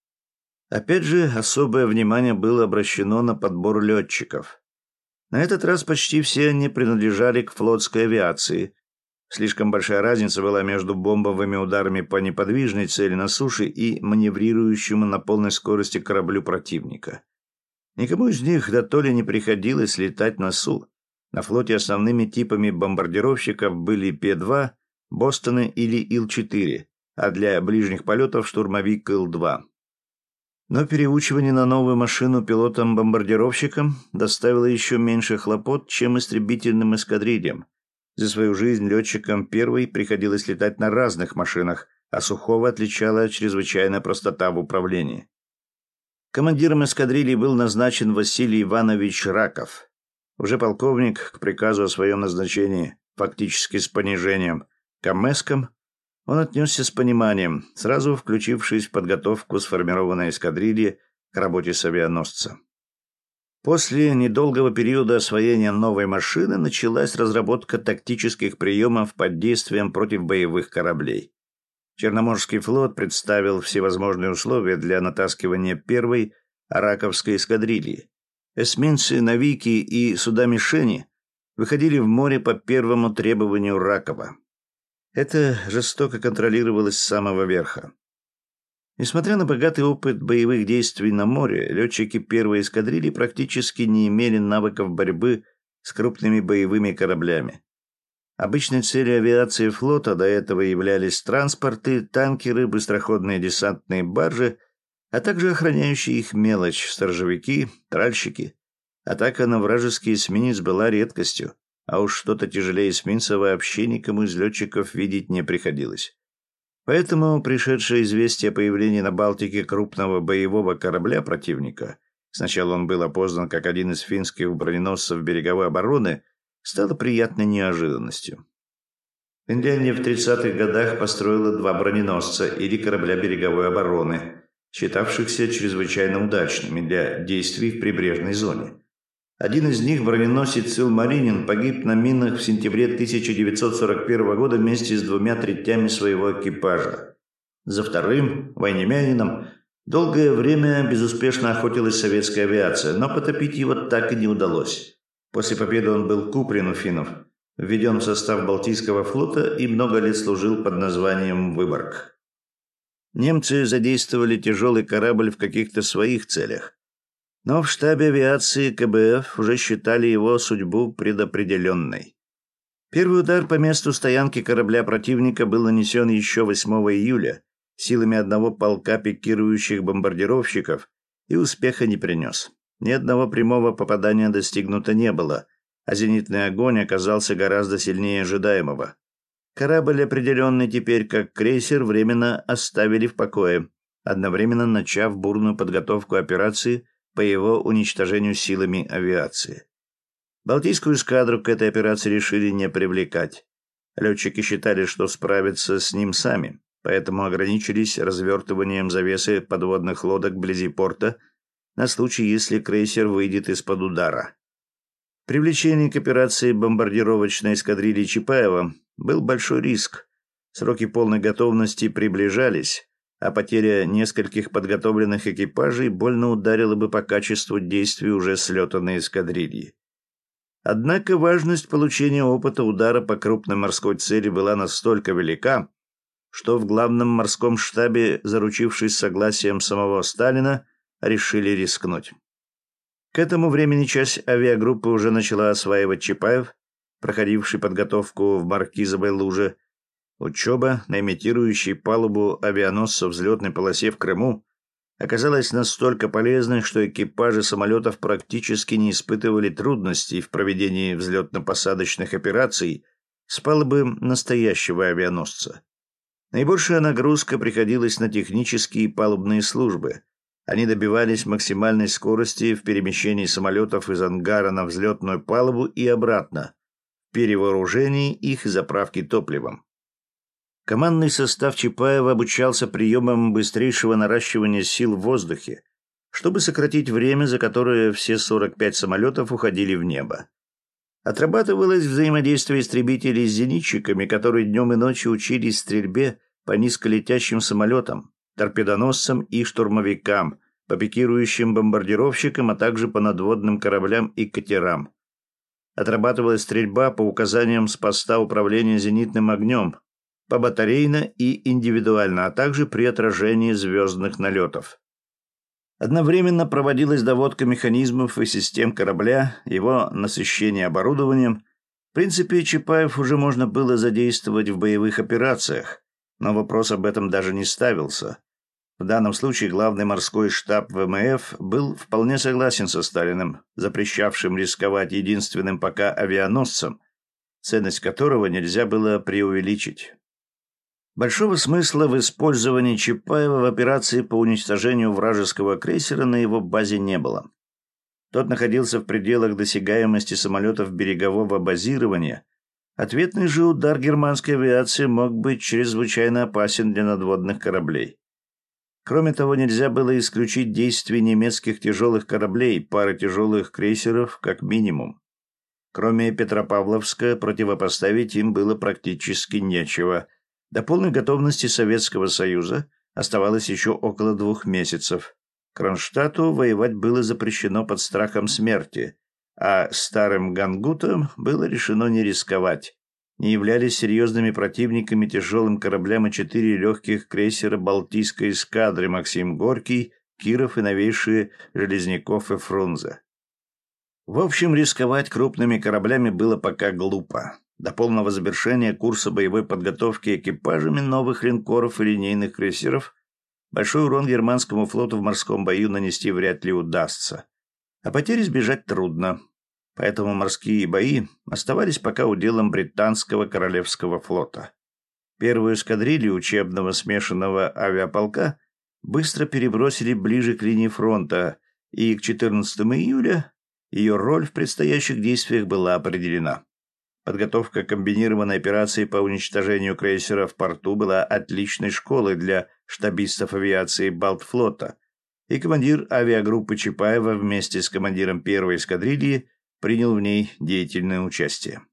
A: Опять же, особое внимание было обращено на подбор летчиков. На этот раз почти все они принадлежали к флотской авиации. Слишком большая разница была между бомбовыми ударами по неподвижной цели на суше и маневрирующему на полной скорости кораблю противника. Никому из них да то ли не приходилось летать на Су. На флоте основными типами бомбардировщиков были П два, Бостоны или Ил четыре, а для ближних полетов штурмовик Ил два. Но переучивание на новую машину пилотам-бомбардировщикам доставило еще меньше хлопот, чем истребительным эскадрильям. За свою жизнь летчикам первой приходилось летать на разных машинах, а Сухого отличала чрезвычайная простота в управлении. Командиром эскадрильи был назначен Василий Иванович Раков. Уже полковник, к приказу о своем назначении, фактически с понижением, к амэскам, он отнесся с пониманием, сразу включившись в подготовку сформированной эскадрильи к работе с авианосцем. После недолгого периода освоения новой машины началась разработка тактических приемов под действием против боевых кораблей. Черноморский флот представил всевозможные условия для натаскивания первой Раковской эскадрильи. Эсминцы «Навики» и суда-мишени выходили в море по первому требованию Ракова. Это жестоко контролировалось с самого верха. Несмотря на богатый опыт боевых действий на море, летчики первой эскадрильи практически не имели навыков борьбы с крупными боевыми кораблями. Обычной целью авиации флота до этого являлись транспорты, танкеры, быстроходные десантные баржи, а также охраняющие их мелочь, сторожевики, тральщики. Атака на вражеский эсминец была редкостью, а уж что-то тяжелее эсминца вообще никому из летчиков видеть не приходилось. Поэтому пришедшее известие о появлении на Балтике крупного боевого корабля противника, сначала он был опознан как один из финских броненосцев береговой обороны, стало приятной неожиданностью. Финляндия в тридцатых годах построила два броненосца или корабля береговой обороны, считавшихся чрезвычайно удачными для действий в прибрежной зоне. Один из них, броненосец Илмаринин, погиб на минах в сентябре тысяча девятьсот сорок первого года вместе с двумя третями своего экипажа. За вторым, Вайнемянином, долгое время безуспешно охотилась советская авиация, но потопить его так и не удалось. После победы он был куплен у финнов, введен в состав Балтийского флота и много лет служил под названием «Выборг». Немцы задействовали тяжелый корабль в каких-то своих целях. Но в штабе авиации ка бэ эф уже считали его судьбу предопределенной. Первый удар по месту стоянки корабля противника был нанесен еще восьмого июля силами одного полка пикирующих бомбардировщиков и успеха не принес. Ни одного прямого попадания достигнуто не было, а зенитный огонь оказался гораздо сильнее ожидаемого. Корабль, определенный теперь как крейсер, временно оставили в покое, одновременно начав бурную подготовку операции по его уничтожению силами авиации. Балтийскую эскадру к этой операции решили не привлекать. Летчики считали, что справятся с ним сами, поэтому ограничились развертыванием завесы подводных лодок вблизи порта на случай, если крейсер выйдет из-под удара. Привлечение к операции бомбардировочной эскадрильи Чапаева был большой риск. Сроки полной готовности приближались, а потеря нескольких подготовленных экипажей больно ударила бы по качеству действий уже слетанной эскадрильи. Однако важность получения опыта удара по крупной морской цели была настолько велика, что в главном морском штабе, заручившись согласием самого Сталина, решили рискнуть. К этому времени часть авиагруппы уже начала осваивать Чапаев, проходивший подготовку в Маркизовой луже. Учеба на имитирующей палубу авианосца взлетной полосе в Крыму оказалась настолько полезной, что экипажи самолетов практически не испытывали трудностей в проведении взлетно-посадочных операций с палубы настоящего авианосца. Наибольшая нагрузка приходилась на технические и палубные службы. Они добивались максимальной скорости в перемещении самолетов из ангара на взлетную палубу и обратно, в перевооружении их и заправке топливом. Командный состав Чапаева обучался приемам быстрейшего наращивания сил в воздухе, чтобы сократить время, за которое все сорок пять самолетов уходили в небо. Отрабатывалось взаимодействие истребителей с зенитчиками, которые днем и ночью учились стрельбе по низколетящим самолетам, торпедоносцам и штурмовикам, по пикирующим бомбардировщикам, а также по надводным кораблям и катерам. Отрабатывалась стрельба по указаниям с поста управления зенитным огнем, побатарейно и индивидуально, а также при отражении звездных налетов. Одновременно проводилась доводка механизмов и систем корабля, его насыщение оборудованием. В принципе, Чапаев уже можно было задействовать в боевых операциях, но вопрос об этом даже не ставился. В данном случае главный морской штаб ВМФ был вполне согласен со Сталиным, запрещавшим рисковать единственным пока авианосцем, ценность которого нельзя было преувеличить. Большого смысла в использовании Чапаева в операции по уничтожению вражеского крейсера на его базе не было. Тот находился в пределах досягаемости самолетов берегового базирования. Ответный же удар германской авиации мог быть чрезвычайно опасен для надводных кораблей. Кроме того, нельзя было исключить действия немецких тяжелых кораблей, пары тяжелых крейсеров как минимум. Кроме Петропавловска, противопоставить им было практически нечего. До полной готовности Советского Союза оставалось еще около двух месяцев. Кронштадту воевать было запрещено под страхом смерти, а старым гангутам было решено не рисковать. Не являлись серьезными противниками тяжелым кораблям и четыре легких крейсера Балтийской эскадры «Максим Горький», «Киров» и новейшие «Железняков» и «Фрунзе». В общем, рисковать крупными кораблями было пока глупо. До полного завершения курса боевой подготовки экипажами новых линкоров и линейных крейсеров большой урон германскому флоту в морском бою нанести вряд ли удастся. А потери избежать трудно. Поэтому морские бои оставались пока уделом британского королевского флота. Первую эскадрилью учебного смешанного авиаполка быстро перебросили ближе к линии фронта, и к четырнадцатому июля ее роль в предстоящих действиях была определена. Подготовка комбинированной операции по уничтожению крейсера в порту была отличной школой для штабистов авиации Балтфлота, и командир авиагруппы Чапаева вместе с командиром первой эскадрильи принял в ней деятельное участие.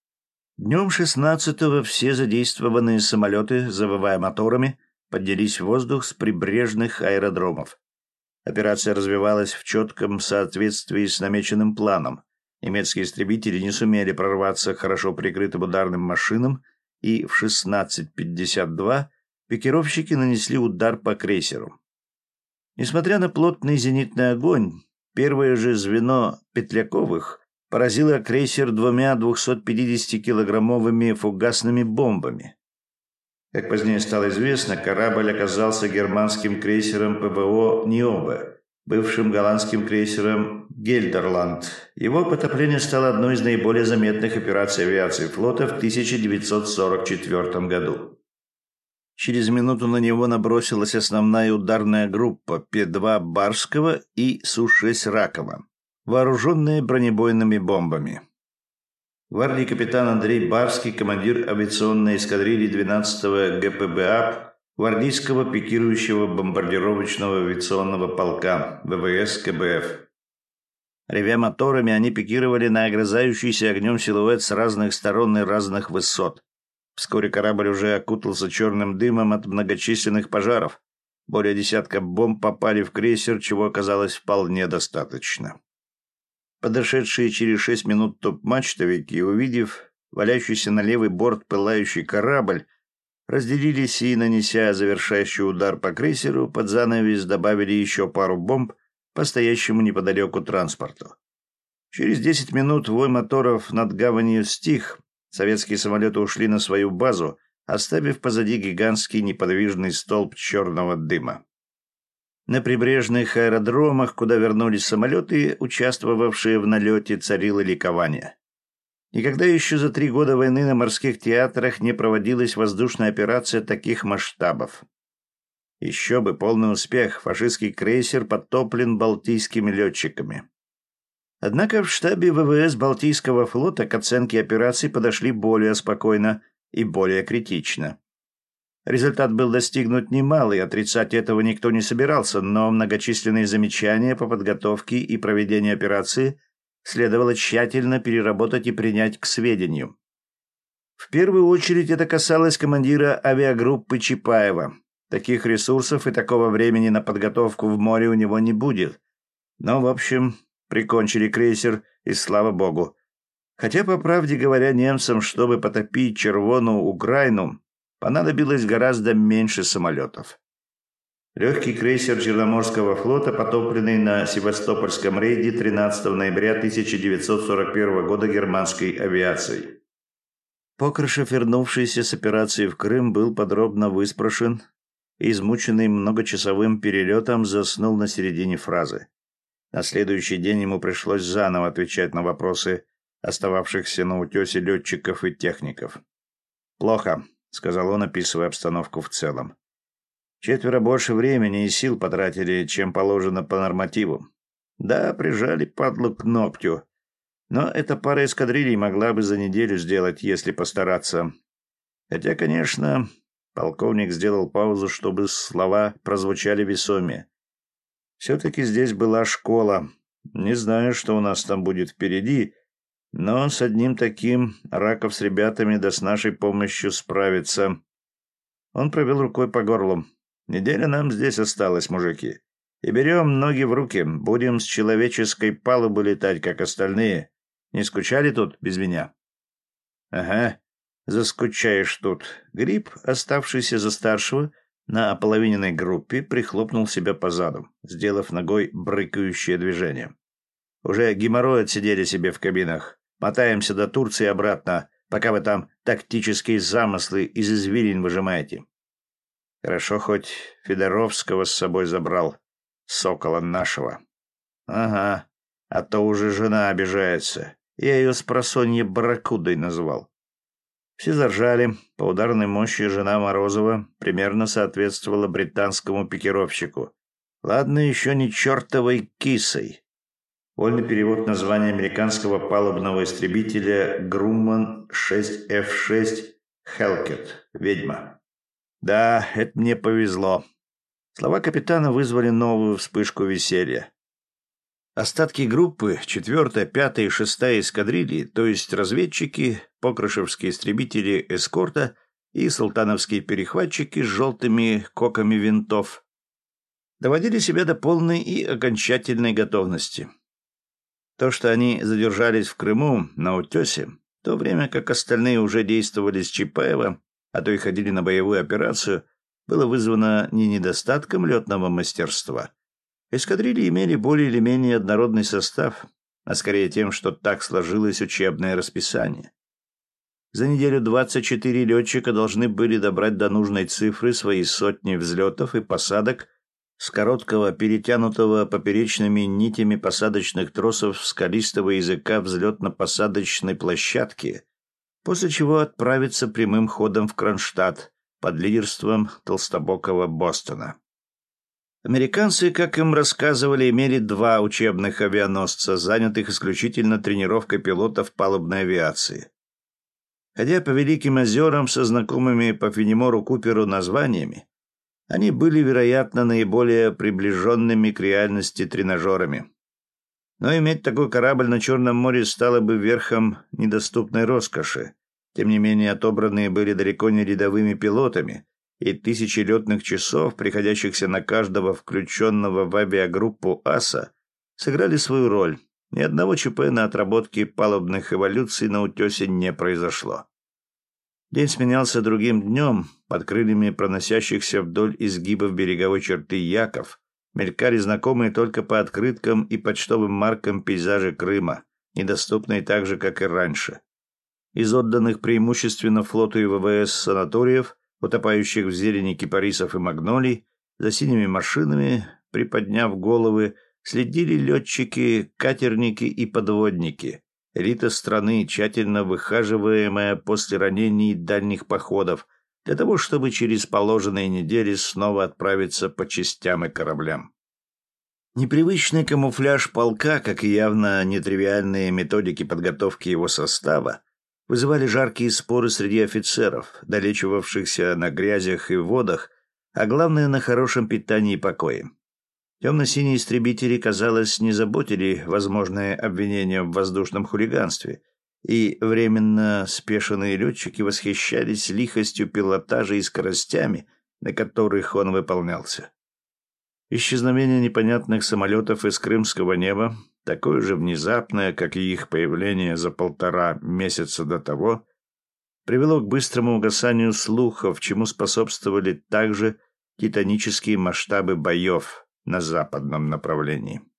A: Днем шестнадцатого все задействованные самолеты, завывая моторами, поднялись в воздух с прибрежных аэродромов. Операция развивалась в четком соответствии с намеченным планом. Немецкие истребители не сумели прорваться к хорошо прикрытым ударным машинам, и в шестнадцать пятьдесят два пикировщики нанесли удар по крейсеру. Несмотря на плотный зенитный огонь, первое же звено Петляковых поразило крейсер двумя двухсотпятидесятикилограммовыми фугасными бомбами. Как позднее стало известно, корабль оказался германским крейсером ПВО «Ниобе», бывшим голландским крейсером «Гельдерланд». Его потопление стало одной из наиболее заметных операций авиации флота в тысяча девятьсот сорок четвёртом году. Через минуту на него набросилась основная ударная группа П два «Барского» и Су шесть «Ракова», вооруженные бронебойными бомбами. Гвардии капитан Андрей Барский, командир авиационной эскадрильи двенадцатого ГПБАП, гвардейского пикирующего бомбардировочного авиационного полка ВВС КБФ. Ревя моторами, они пикировали на огрызающийся огнем силуэт с разных сторон и разных высот. Вскоре корабль уже окутался черным дымом от многочисленных пожаров. Более десятка бомб попали в крейсер, чего оказалось вполне достаточно. Подошедшие через шесть минут топ-мачтовики, увидев валяющийся на левый борт пылающий корабль, разделились и, нанеся завершающий удар по крейсеру, под занавес добавили еще пару бомб по стоящему неподалеку транспорту. Через десять минут вой моторов над гаванью стих, советские самолеты ушли на свою базу, оставив позади гигантский неподвижный столб черного дыма. На прибрежных аэродромах, куда вернулись самолеты, участвовавшие в налете, царило ликование. Никогда еще за три года войны на морских театрах не проводилась воздушная операция таких масштабов. Еще бы полный успех, фашистский крейсер подтоплен балтийскими летчиками. Однако в штабе ВВС Балтийского флота к оценке операций подошли более спокойно и более критично. Результат был достигнут немалый, отрицать этого никто не собирался, но многочисленные замечания по подготовке и проведению операции следовало тщательно переработать и принять к сведению. В первую очередь это касалось командира авиагруппы Чапаева. Таких ресурсов и такого времени на подготовку в море у него не будет. Но, в общем, прикончили крейсер, и слава богу. Хотя, по правде говоря, немцам, чтобы потопить Червону Украину, понадобилось гораздо меньше самолетов. Легкий крейсер Черноморского флота, потопленный на Севастопольском рейде тринадцатого ноября тысяча девятьсот сорок первого года германской авиацией. Покрышев, вернувшийся с операции в Крым, был подробно выспрошен и, измученный многочасовым перелетом, заснул на середине фразы. На следующий день ему пришлось заново отвечать на вопросы остававшихся на утесе летчиков и техников. «Плохо», — сказал он, описывая обстановку в целом. «Четверо больше времени и сил потратили, чем положено по нормативу. Да, прижали падлу к ногтю. Но эта пара эскадрилей могла бы за неделю сделать, если постараться. Хотя, конечно...» Полковник сделал паузу, чтобы слова прозвучали весомее. «Все-таки здесь была школа. Не знаю, что у нас там будет впереди, но с одним таким Раков с ребятами да с нашей помощью справится». Он провел рукой по горлу. «Неделя нам здесь осталась, мужики. И берем ноги в руки. Будем с человеческой палубы летать, как остальные. Не скучали тут без меня?» «Ага, заскучаешь тут». Гриб, оставшийся за старшего, на ополовиненной группе, прихлопнул себя по заду, сделав ногой брыкающее движение. «Уже геморрой отсидели себе в кабинах. Мотаемся до Турции и обратно, пока вы там тактические замыслы из извилин выжимаете». «Хорошо, хоть Федоровского с собой забрал, сокола нашего». «Ага, а то уже жена обижается. Я ее спросонья барракудой назвал». Все заржали. По ударной мощи жена Морозова примерно соответствовала британскому пикировщику. Ладно, еще не чертовой кисой. Вольный перевод названия американского палубного истребителя Грумман шесть эф шесть «Хелкет» — «Ведьма». Да, это мне повезло. Слова капитана вызвали новую вспышку веселья. Остатки группы, четвертая, пятая и шестая эскадрильи, то есть разведчики, покрышевские истребители эскорта и султановские перехватчики с желтыми коками винтов, доводили себя до полной и окончательной готовности. То, что они задержались в Крыму, на утесе, в то время как остальные уже действовали с Чапаева, а то и ходили на боевую операцию, было вызвано не недостатком летного мастерства. Эскадрильи имели более или менее однородный состав, а скорее тем, что так сложилось учебное расписание. За неделю двадцать четыре летчика должны были добрать до нужной цифры свои сотни взлетов и посадок с короткого, перетянутого поперечными нитями посадочных тросов скалистого языка взлетно-посадочной площадки, после чего отправиться прямым ходом в Кронштадт под лидерством толстобокого Бостона. Американцы, как им рассказывали, имели два учебных авианосца, занятых исключительно тренировкой пилотов палубной авиации. Ходя по Великим озерам со знакомыми по Фенемору Куперу названиями, они были, вероятно, наиболее приближенными к реальности тренажерами. Но иметь такой корабль на Черном море стало бы верхом недоступной роскоши. Тем не менее, отобранные были далеко не рядовыми пилотами, и тысячи летных часов, приходящихся на каждого включенного в авиагруппу аса, сыграли свою роль. Ни одного ЧП на отработке палубных эволюций на утесе не произошло. День сменялся другим днем. Под крыльями проносящихся вдоль изгибов береговой черты яков мелькали знакомые только по открыткам и почтовым маркам пейзажи Крыма, недоступные так же, как и раньше. Из отданных преимущественно флоту и ВВС санаториев, утопающих в зелени кипарисов и магнолий, за синими машинами, приподняв головы, следили летчики, катерники и подводники, элита страны, тщательно выхаживаемая после ранений и дальних походов, для того, чтобы через положенные недели снова отправиться по частям и кораблям. Непривычный камуфляж полка, как и явно нетривиальные методики подготовки его состава, вызывали жаркие споры среди офицеров, долечивавшихся на грязях и водах, а главное, на хорошем питании и покое. Темно-синие истребители, казалось, не заботили возможное обвинение в воздушном хулиганстве, и временно спешенные летчики восхищались лихостью пилотажа и скоростями, на которых он выполнялся. Исчезновение непонятных самолетов из крымского неба такое же внезапное, как и их появление за полтора месяца до того, привело к быстрому угасанию слухов, чему способствовали также титанические масштабы боев на западном направлении.